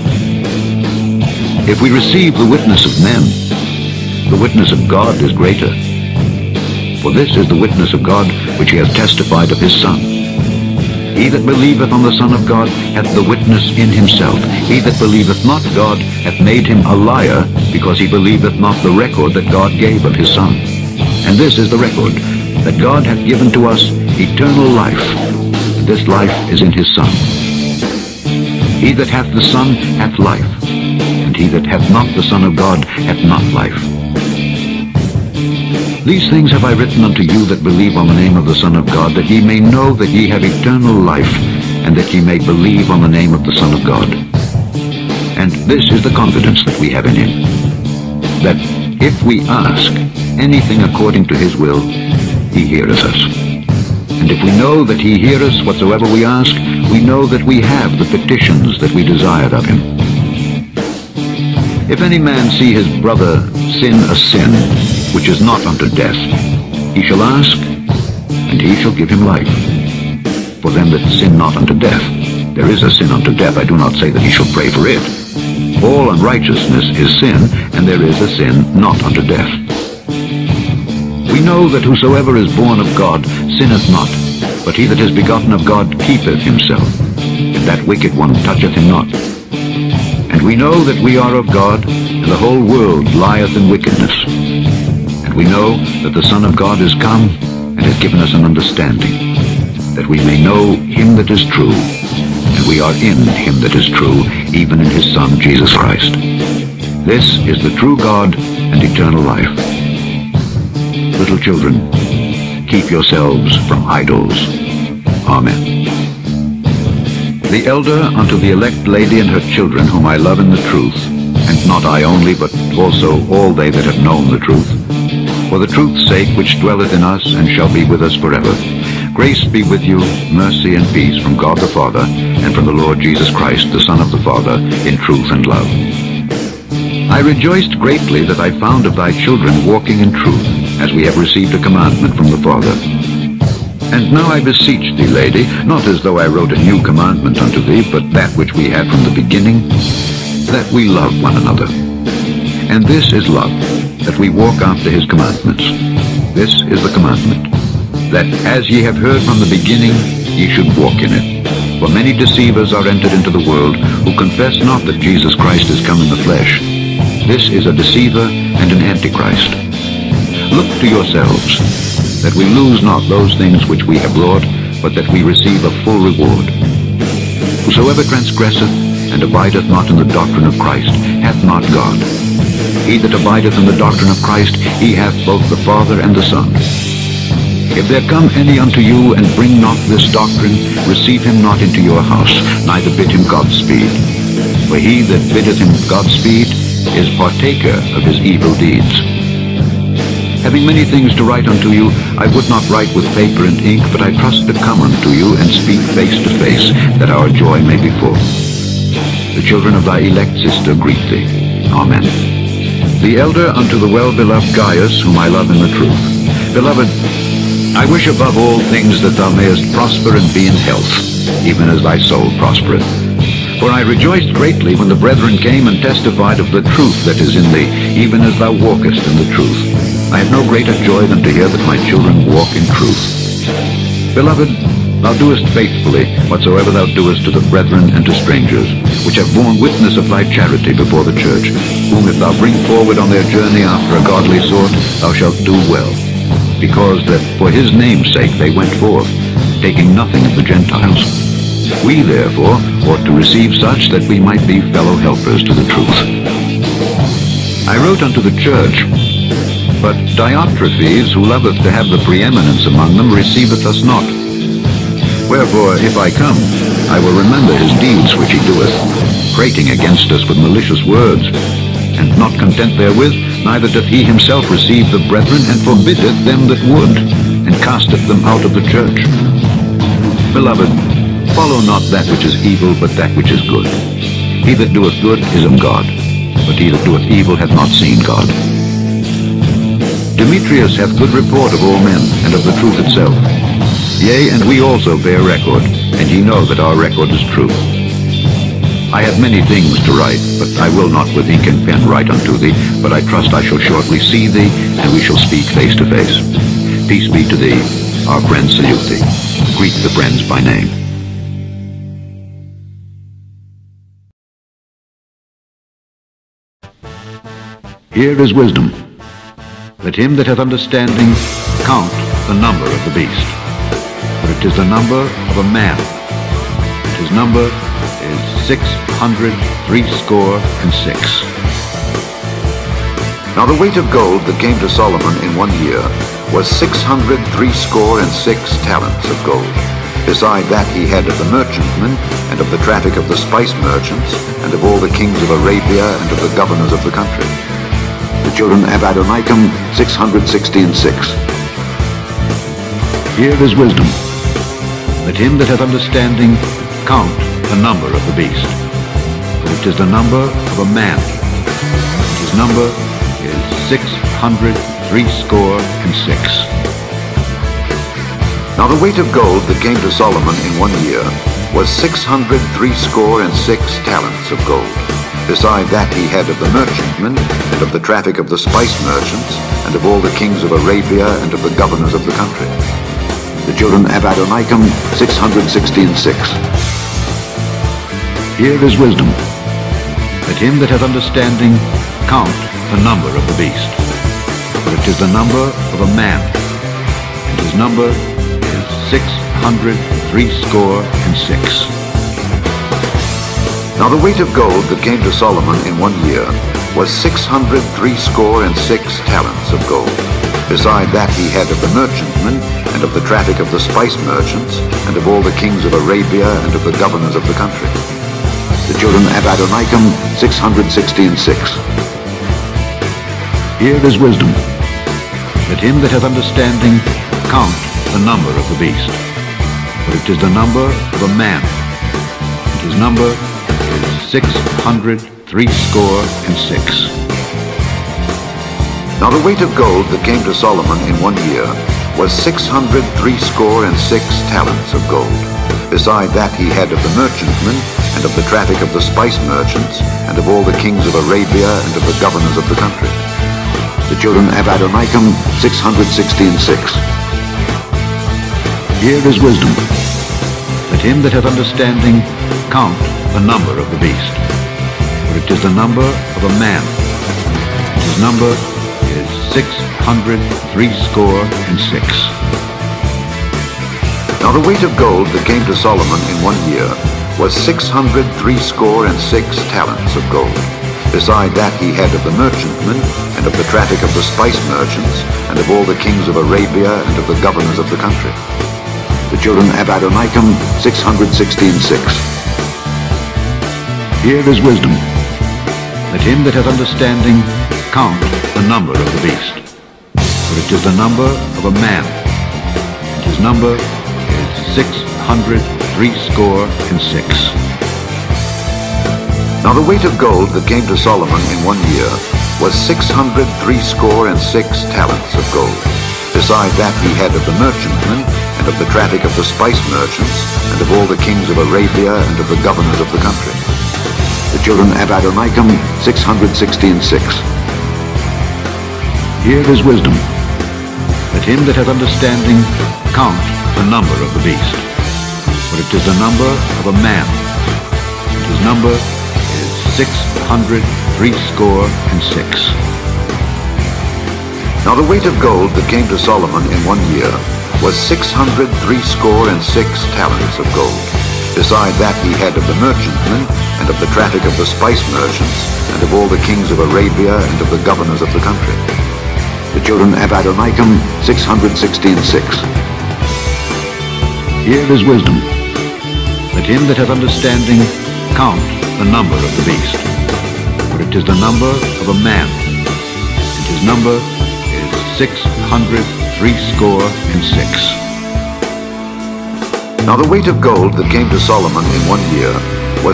Speaker 2: If we receive the witness of men, the witness of God is greater. For this is the witness of God which he hath testified of his Son. He that believeth on the Son of God hath the witness in himself. He that believeth not God hath made him a liar, because he believeth not the record that God gave of his Son. And this is the record, that God hath given to us eternal life, and this life is in his Son. He that hath the Son hath life, and he that hath not the Son of God hath not life. These things have I written unto you that believe on the name of the Son of God, that ye may know that ye have eternal life, and that ye may believe on the name of the Son of God. And this is the confidence that we have in him, that if we ask anything according to his will, he heareth us. And if we know that he heareth whatsoever we ask, we know that we have the petitions that we desired of him. If any man see his brother sin a sin which is not unto death, he shall ask, and he shall give him life. For them that sin not unto death, there is a sin unto death. I do not say that he shall pray for it. All unrighteousness is sin, and there is a sin not unto death. We know that whosoever is born of God sinneth not, but he that is begotten of God keepeth himself, and that wicked one toucheth him not. And we know that we are of God, and the whole world lieth in wickedness. And we know that the Son of God is come, and hath given us an understanding, that we may know him that is true, and and we are in him that is true, even in his Son, Jesus Christ. This is the true God and eternal life. Little children, keep yourselves from idols. Amen. The elder unto the elect lady and her children, whom I love in the truth, and not I only, but also all they that have known the truth, for the truth's sake which dwelleth in us and shall be with us forever. Grace be with you, mercy and peace from God the Father, and from the Lord Jesus Christ, the Son of the Father, in truth and love. I rejoiced greatly that I found of thy children walking in truth, as we have received a commandment from the Father. And now I beseech thee, lady, not as though I wrote a new commandment unto thee, but that which we had from the beginning, that we love one another. And this is love, that we walk after his commandments. This is the commandment, that as ye have heard from the beginning, ye should walk in it. For many deceivers are entered into the world, who confess not that Jesus Christ is come in the flesh. This is a deceiver and an antichrist. Look to yourselves, that we lose not those things which we have wrought, but that we receive a full reward. Whosoever transgresseth and abideth not in the doctrine of Christ hath not God. He that abideth in the doctrine of Christ, he hath both the Father and the Son. If there come any unto you, and bring not this doctrine, receive him not into your house, neither bid him Godspeed. For he that biddeth him Godspeed is partaker of his evil deeds. Having many things to write unto you, I would not write with paper and ink, but I trust to come unto you and speak face to face, that our joy may be full. The children of thy elect sister greet thee. Amen. The elder unto the well-beloved Gaius, whom I love in the truth. Beloved, I wish above all things that thou mayest prosper and be in health, even as thy soul prospereth. For I rejoiced greatly when the brethren came and testified of the truth that is in thee, even as thou walkest in the truth. I have no greater joy than to hear that my children walk in truth. Beloved, thou doest faithfully whatsoever thou doest to the brethren and to strangers, which have borne witness of thy charity before the church, whom if thou bring forward on their journey after a godly sort, thou shalt do well, because that for his name's sake they went forth, taking nothing of the Gentiles. We therefore ought to receive such, that we might be fellow helpers to the truth. I wrote unto the church, but Diotrephes, who loveth to have the preeminence among them, receiveth us not. Wherefore, if I come, I will remember his deeds which he doeth, prating against us with malicious words. And not content therewith, neither doth he himself receive the brethren, and forbiddeth them that would, and casteth them out of the church. Beloved, follow not that which is evil, but that which is good. He that doeth good is of God, but he that doeth evil hath not seen God. Demetrius hath good report of all men, and of the truth itself. Yea, and we also bear record, and ye know that our record is true. I have many things to write, but I will not with ink and pen write unto thee, but I trust I shall shortly see thee, and we shall speak face to face. Peace be to thee. Our friends salute thee. Greet the friends by name. Here is wisdom. Let him that hath understanding count the number of the beast, for it is the number of a man. His number is 666.
Speaker 1: Now the weight of gold that came to Solomon in 1 year was 666 talents of gold. Beside that he had of the merchantmen, and of the traffic of the spice merchants, and of all the kings of Arabia, and of the governors of the country. The children of Adonikam, 666.
Speaker 2: Here is wisdom. Let him that hath understanding count the number of the beast, for it is the number of a man. His number is 666.
Speaker 1: Now the weight of gold that came to Solomon in 1 year was 666 talents of gold. Beside that he had of the merchantmen, and of the traffic of the spice merchants, and of all the kings of Arabia, and of the governors of the country. The children of Adonikam, 666.
Speaker 2: Here is wisdom. Let him that hath understanding count the number of the beast, for it is the number of a man, and his number is 666.
Speaker 1: Now the weight of gold that came to Solomon in 1 year was 666 talents of gold. Beside that he had of the merchantmen, and of the traffic of the spice merchants, and of all the kings of Arabia, and of the governors of the country. The children of Adonikam, 666.
Speaker 2: Here is wisdom. Let him that hath understanding count the number of the beast, for it is the number of a man, and his number is 666.
Speaker 1: Now the weight of gold that came to Solomon in 1 year was 666 talents of gold. Beside that he had of the merchantmen, and of the traffic of the spice merchants, and of all the kings of Arabia, and of the governors of the country. The children of Adonikam, 666.
Speaker 2: Here is wisdom. Let him that hath understanding count the number of the beast, for it is the number of a man, and his number is 666.
Speaker 1: Now the weight of gold that came to Solomon in 1 year was 666 talents of gold. Beside that he had of the merchantmen, and of the traffic of the spice merchants, and of all the kings of Arabia, and of the governors of the country. The children of Adonikam, 666.
Speaker 2: Here is wisdom. Let him that hath understanding count the number of the beast, for it is the number of a man, and his number is 666.
Speaker 1: Now the weight of gold that came to Solomon in 1 year was 666 talents of gold. Beside that he had of the merchantmen, and of the traffic of the spice merchants, and of all the kings of Arabia, and of the governors of the country. The children of Adonikam, 666.
Speaker 2: Here is wisdom. Let him that hath understanding count the number of the beast, for it is the number of a man, and his number is 666.
Speaker 1: Now the weight of gold that came to Solomon in 1 year was 666 talents of gold. Beside that he had of the merchantmen, and of the traffic of the spice merchants, and of all the kings of Arabia, and of the governors of the country. The children of Adonikam, 666.
Speaker 2: Here is wisdom. Let him that hath understanding count the number of the beast, for it is the number of a man, and his number is 666.
Speaker 1: Now the weight of gold that came to Solomon in 1 year was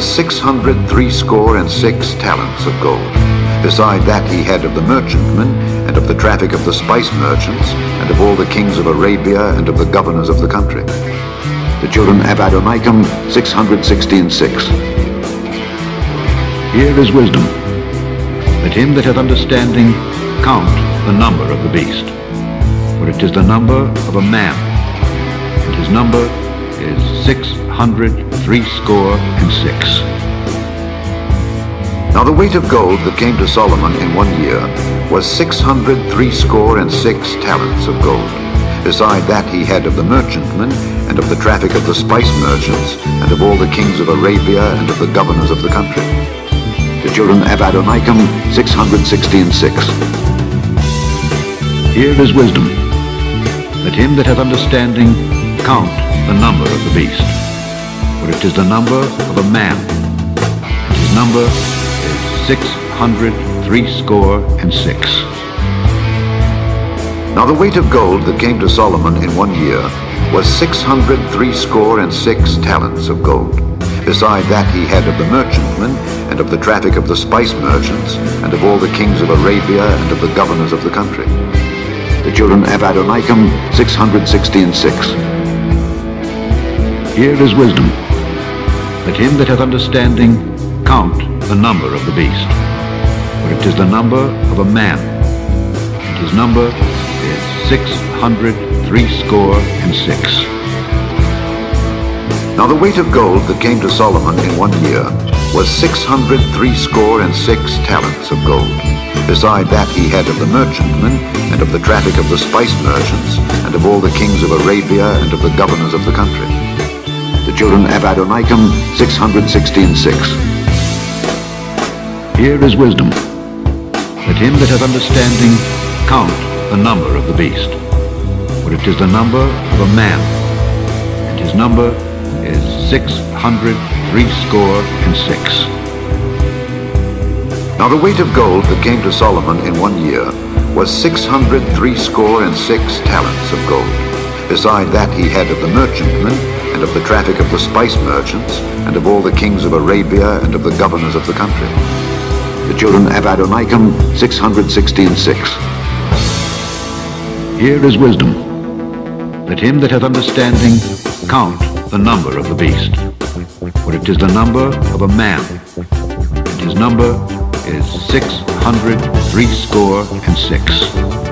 Speaker 1: 666 talents of gold. Beside that he had of the merchantmen, and of the traffic of the spice merchants, and of all the kings of Arabia, and of the governors of the country. The children of Adonikam, 666.
Speaker 2: Here is wisdom. Let him that hath understanding count the number of the beast, for it is the number of a man, and his number is 666.
Speaker 1: Now the weight of gold that came to Solomon in 1 year was 666 talents of gold. Beside that he had of the merchantmen, and of the traffic of the spice merchants, and of all the kings of Arabia, and of the governors of the country. The children of Adonikam, 666.
Speaker 2: Here is wisdom. Let him that hath understanding count the number of the beast, for it is the number of a man, and his number is 666.
Speaker 1: Now the weight of gold that came to Solomon in 1 year was 666 talents of gold. Beside that he had of the merchantmen, and of the traffic of the spice merchants, and of all the kings of Arabia, and of the governors of the country. The children of Adonikam, 666.
Speaker 2: Here is wisdom. Let him that hath understanding count the number of the beast, for it is the number of a man, and his number is 666.
Speaker 1: Now the weight of gold that came to Solomon in 1 year was 666 talents of gold. Beside that he had of the merchantmen, and of the traffic of the spice merchants, and of all the kings of Arabia, and of the governors of the country. The children of Adonikam, 666.
Speaker 2: Here is wisdom. Let him that hath understanding count the number of the beast, for it is the number of a man, and his number is 666.
Speaker 1: Now the weight of gold that came to Solomon in 1 year was 666 talents of gold. Beside that he had of the merchantmen, and of the traffic of the spice merchants, and of all the kings of Arabia, and of the governors of the country. The children of Adonikam, 666.
Speaker 2: Here is wisdom. Let him that hath understanding count the number of the beast, for it is the number of a man, and his number is 666.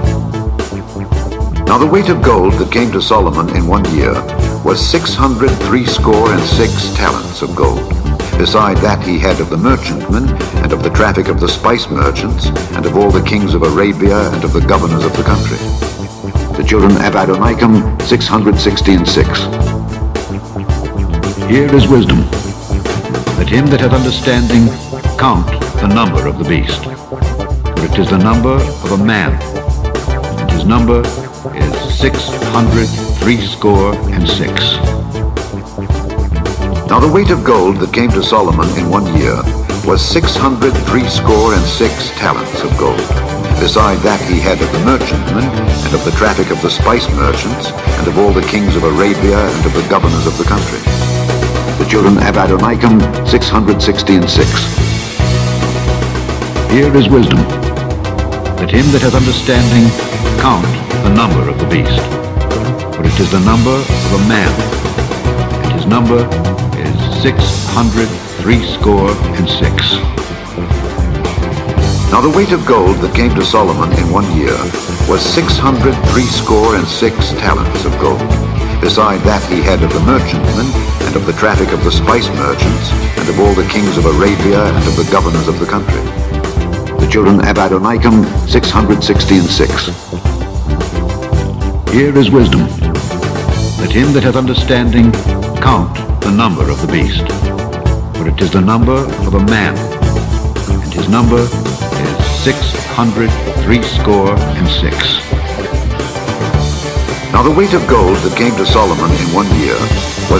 Speaker 1: Now the weight of gold that came to Solomon in 1 year was 666 talents of gold. Beside that he had of the merchantmen, and of the traffic of the spice merchants, and of all the kings of Arabia, and of the governors of the country. The children of Adonikam, 666.
Speaker 2: Here is wisdom. Let him that hath understanding count the number of the beast, for it is the number of a man, and his number is 666.
Speaker 1: Now the weight of gold that came to Solomon in 1 year was 666 talents of gold. Beside that he had of the merchantmen, and of the traffic of the spice merchants, and of all the kings of Arabia, and of the governors of the country. The children of Adonikam, 666.
Speaker 2: Here is wisdom. Let him that hath understanding count the number of the beast, for it is the number of a man, and his number is 666.
Speaker 1: Now the weight of gold that came to Solomon in 1 year was 666 talents of gold. Beside that he had of the merchantmen, and of the traffic of the spice merchants, and of all the kings of Arabia, and of the governors of the country. The children of Adonikam, 666.
Speaker 2: Here is wisdom. Let him that hath understanding count the number of the beast, for it is the number of a man, and his number is 666.
Speaker 1: Now the weight of gold that came to Solomon in 1 year was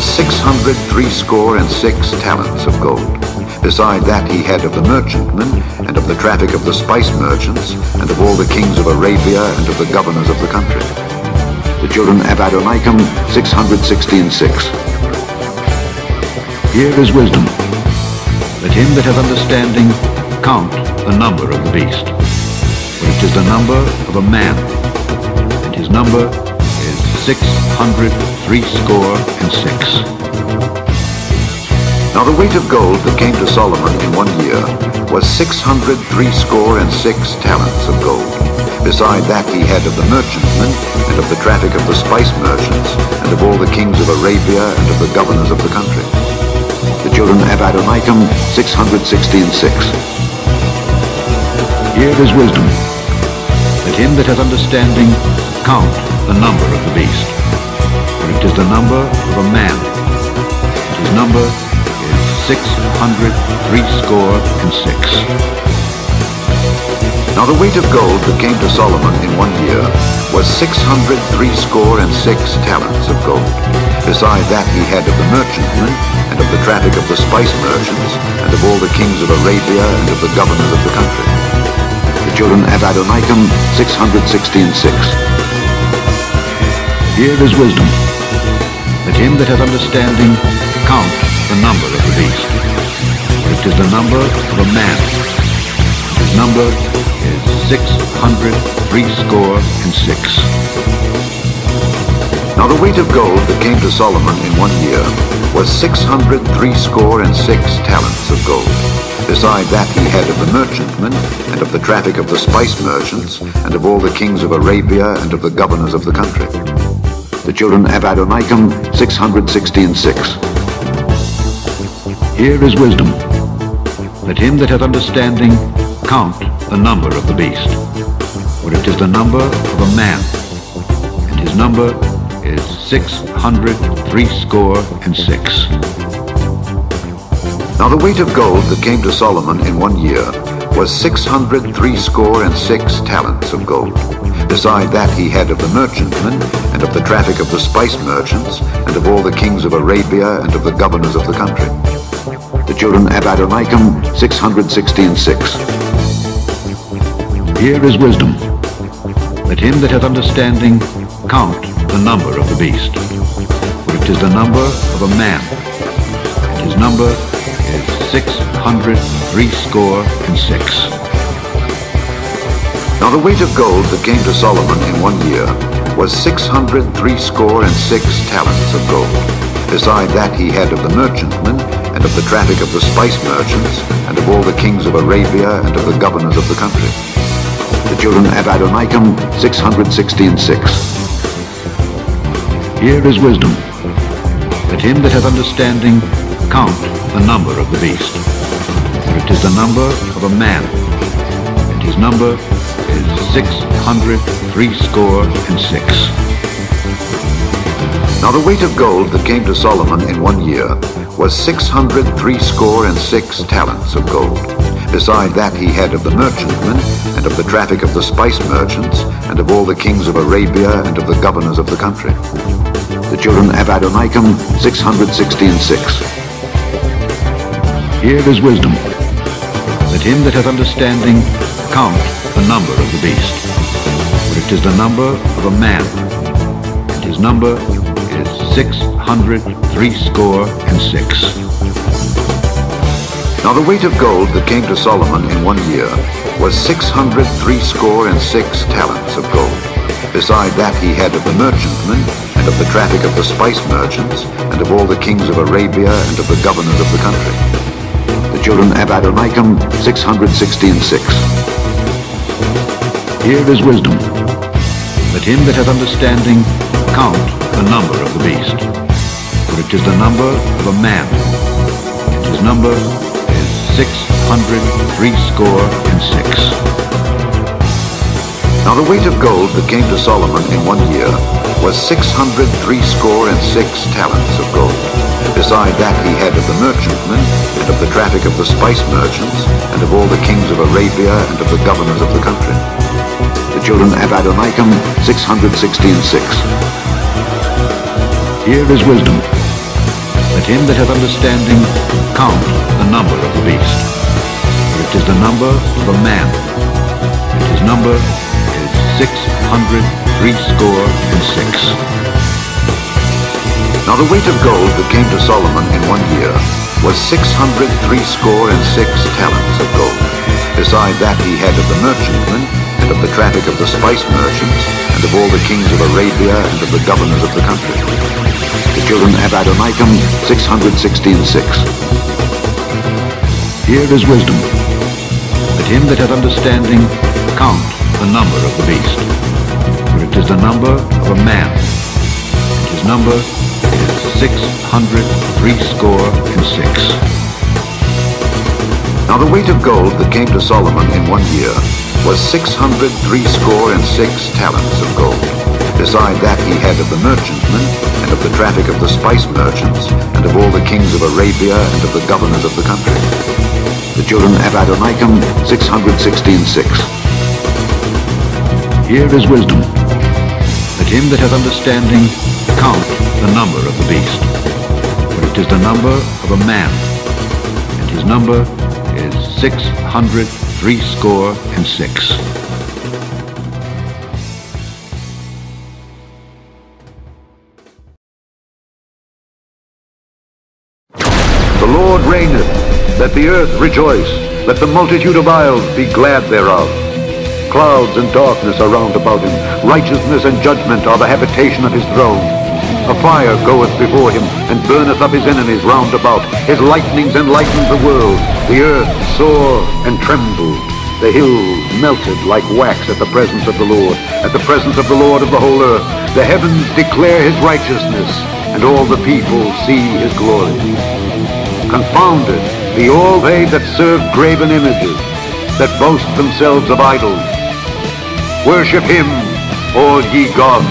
Speaker 1: 666 talents of gold. Beside that he had of the merchantmen, and of the traffic of the spice merchants, and of all the kings of Arabia, and of the governors of the country. The children of Adonikam, 666.
Speaker 2: Here is wisdom. Let him that hath understanding count the number of the beast, for it is the number of a man, and his number is 666.
Speaker 1: Now the weight of gold that came to Solomon in 1 year was 666 talents of gold. Beside that he had of the merchantmen, and of the traffic of the spice merchants, and of all the kings of Arabia, and of the governors of the country. The children of Adonikam, 666.
Speaker 2: Here is wisdom. Let him that hath understanding count the number of the beast, for it is the number of a man, and his number is 666.
Speaker 1: Now the weight of gold that came to Solomon in 1 year was 666 talents of gold. Beside that he had of the merchantmen, and of the traffic of the spice merchants, and of all the kings of Arabia, and of the governors of the country. The children of Adonikam, 666.
Speaker 2: Here is wisdom. Let him that hath understanding count the number of the beast, for it is the number of a man, and his number is 666.
Speaker 1: Now the weight of gold that came to Solomon in 1 year was 666 talents of gold. Beside that he had of the merchantmen, and of the traffic of the spice merchants, and of all the kings of Arabia, and of the governors of the country. The children of Adonikam, 666.
Speaker 2: Here is wisdom. Let him that hath understanding count the number of the beast, for it is the number of a man, and his number is 666.
Speaker 1: Now the weight of gold that came to Solomon in 1 year was 666 talents of gold. Beside that he had of the merchantmen, and of the traffic of the spice merchants, and of all the kings of Arabia, and of the governors of the country. The children of Adonikam, 666.
Speaker 2: Here is wisdom. Let him that hath understanding count the number of the beast, for it is the number of a man, and his number is 666.
Speaker 1: Now the weight of gold that came to Solomon in 1 year was 666 talents of gold. Beside that he had of the merchantmen, and of the traffic of the spice merchants, and of all the kings of Arabia, and of the governors of the country. The children of Adonikam, 666.
Speaker 2: Here is wisdom. Let him that hath understanding count the number of the beast, for it is the number of a man, and his number is 666.
Speaker 1: Now the weight of gold that came to Solomon in 1 year was 666 talents of gold. Beside that he had of the merchantmen, and of the traffic of the spice merchants, and of all the kings of Arabia, and of the governors of the country. The children of Adonikam, 666.
Speaker 2: Here is wisdom. Let him that hath understanding count the number of the beast, for it is the number of a man, and his number is 666.
Speaker 1: Now the weight of gold that came to Solomon in 1 year was 666 talents of gold. Beside that he had of the merchantmen, and of the traffic of the spice merchants, and of all the kings of Arabia, and of the governors of the country. The children of Adonikam, 666.
Speaker 2: Here is wisdom. Let him that hath understanding count the number of the beast, for it is the number of a man, and his number is 666.
Speaker 1: Now the weight of gold that came to Solomon in 1 year was 666 talents of gold. Beside that he had of the merchantmen, and of the traffic of the spice merchants, and of all the kings of Arabia, and of the governors of the country. The children of Adonikam, 666.
Speaker 2: Here is wisdom. Let him that hath understanding count the number of the beast, for it is the number of a man, and his number is 666.
Speaker 1: Now the weight of gold that came to Solomon in 1 year was 666 talents of gold. Beside that he had of the merchantmen, and of the traffic of the spice merchants, and of all the kings of Arabia, and of the governors of the country. The children of Adonikam, 666.
Speaker 2: Here is wisdom. Let him that hath understanding count the number of the beast, for it is the number of a man, and his number is 666.
Speaker 1: Now the weight of gold that came to Solomon in 1 year was 666 talents of gold. Beside that he had of the merchantmen, and of the traffic of the spice merchants, and of all the kings of Arabia, and of the governors of the country. The children of Adonikam, 666.
Speaker 2: Here is wisdom. Let him that hath understanding count the number of the beast, for it is the number of a man, and his number is 666.
Speaker 1: The Lord reigneth, let the earth rejoice, let the multitude of isles be glad thereof. Clouds and darkness are round about him, righteousness and judgment are the habitation of his throne. A fire goeth before him, and burneth up his enemies round about. His lightnings enlighten the world. The earth sore and trembled. The hills melted like wax at the presence of the Lord, at the presence of the Lord of the whole earth. The heavens declare his righteousness, and all the people see his glory. Confounded be all they that serve graven images, that boast themselves of idols. Worship him, all ye gods.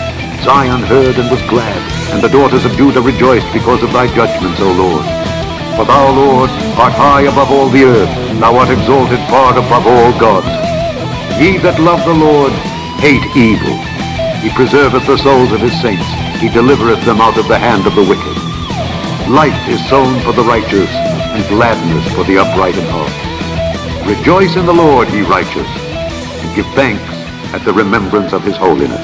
Speaker 1: Zion heard and was glad, and the daughters of Judah rejoiced because of thy judgments, O Lord.
Speaker 2: For thou, Lord, art high above all the earth, thou art exalted far above all gods. Ye that love the Lord hate evil. He preserveth the souls of his saints, he delivereth them out of the hand of the wicked. Life is sown for the righteous, and gladness for the upright in heart. Rejoice in the Lord, ye righteous, and give thanks at the remembrance of his holiness.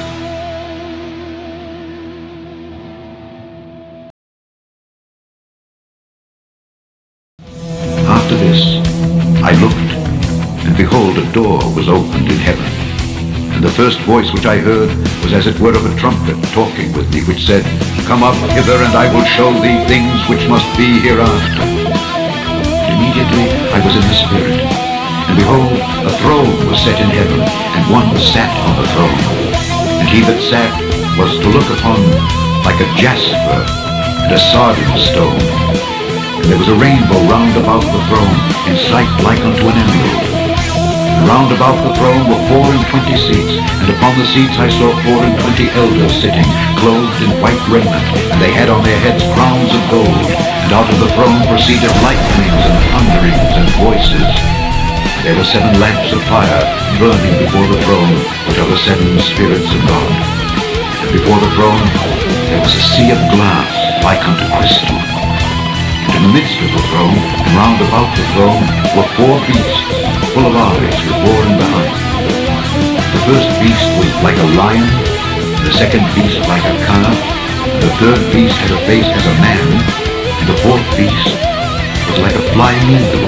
Speaker 2: After this, I looked, and behold, a door was opened in heaven. And the first voice which I heard was as it were of a trumpet talking with me, which said, Come up hither, and I will show thee things which must be hereafter. And immediately I was in the Spirit, and behold, a throne was set in heaven, and one sat on the throne. And he that sat was to look upon like a jasper and a sardine stone. And there was a rainbow round about the throne, in sight like unto an emerald. And round about the throne were 24 seats, and upon the seats I saw 24 elders sitting, clothed in white raiment, and they had on their heads crowns of gold. And out of the throne proceeded lightnings and thunderings and voices. There were 7 lamps of fire burning before the throne, which are the 7 spirits of God. And before the throne there was a sea of glass like unto crystal. And in the midst of the throne, and round about the throne, were 4 beasts, full of eyes before and behind. The first beast was like a lion, the second beast like a calf, the third beast had a face as a man, and the fourth beast was like a flying eagle.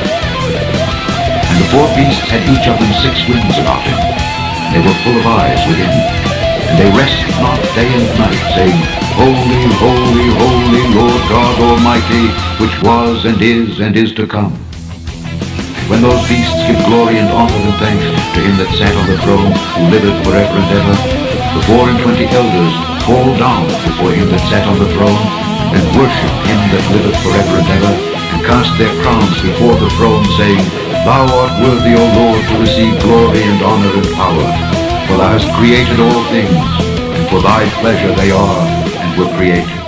Speaker 2: And the 4 beasts had each of them 6 wings about him, and they were full of eyes within. And they rest not day and night, saying, Holy, holy, holy, Lord God Almighty, which was and is to come. And when those beasts give glory and honor and thanks to him that sat on the throne, who liveth forever and ever, the 24 elders fall down before him that sat on the throne, and worship him that liveth forever and ever, and cast their crowns before the throne, saying, Thou art worthy, O Lord, to receive glory and honor and power, for thou hast created all things, and for thy pleasure they are and were created.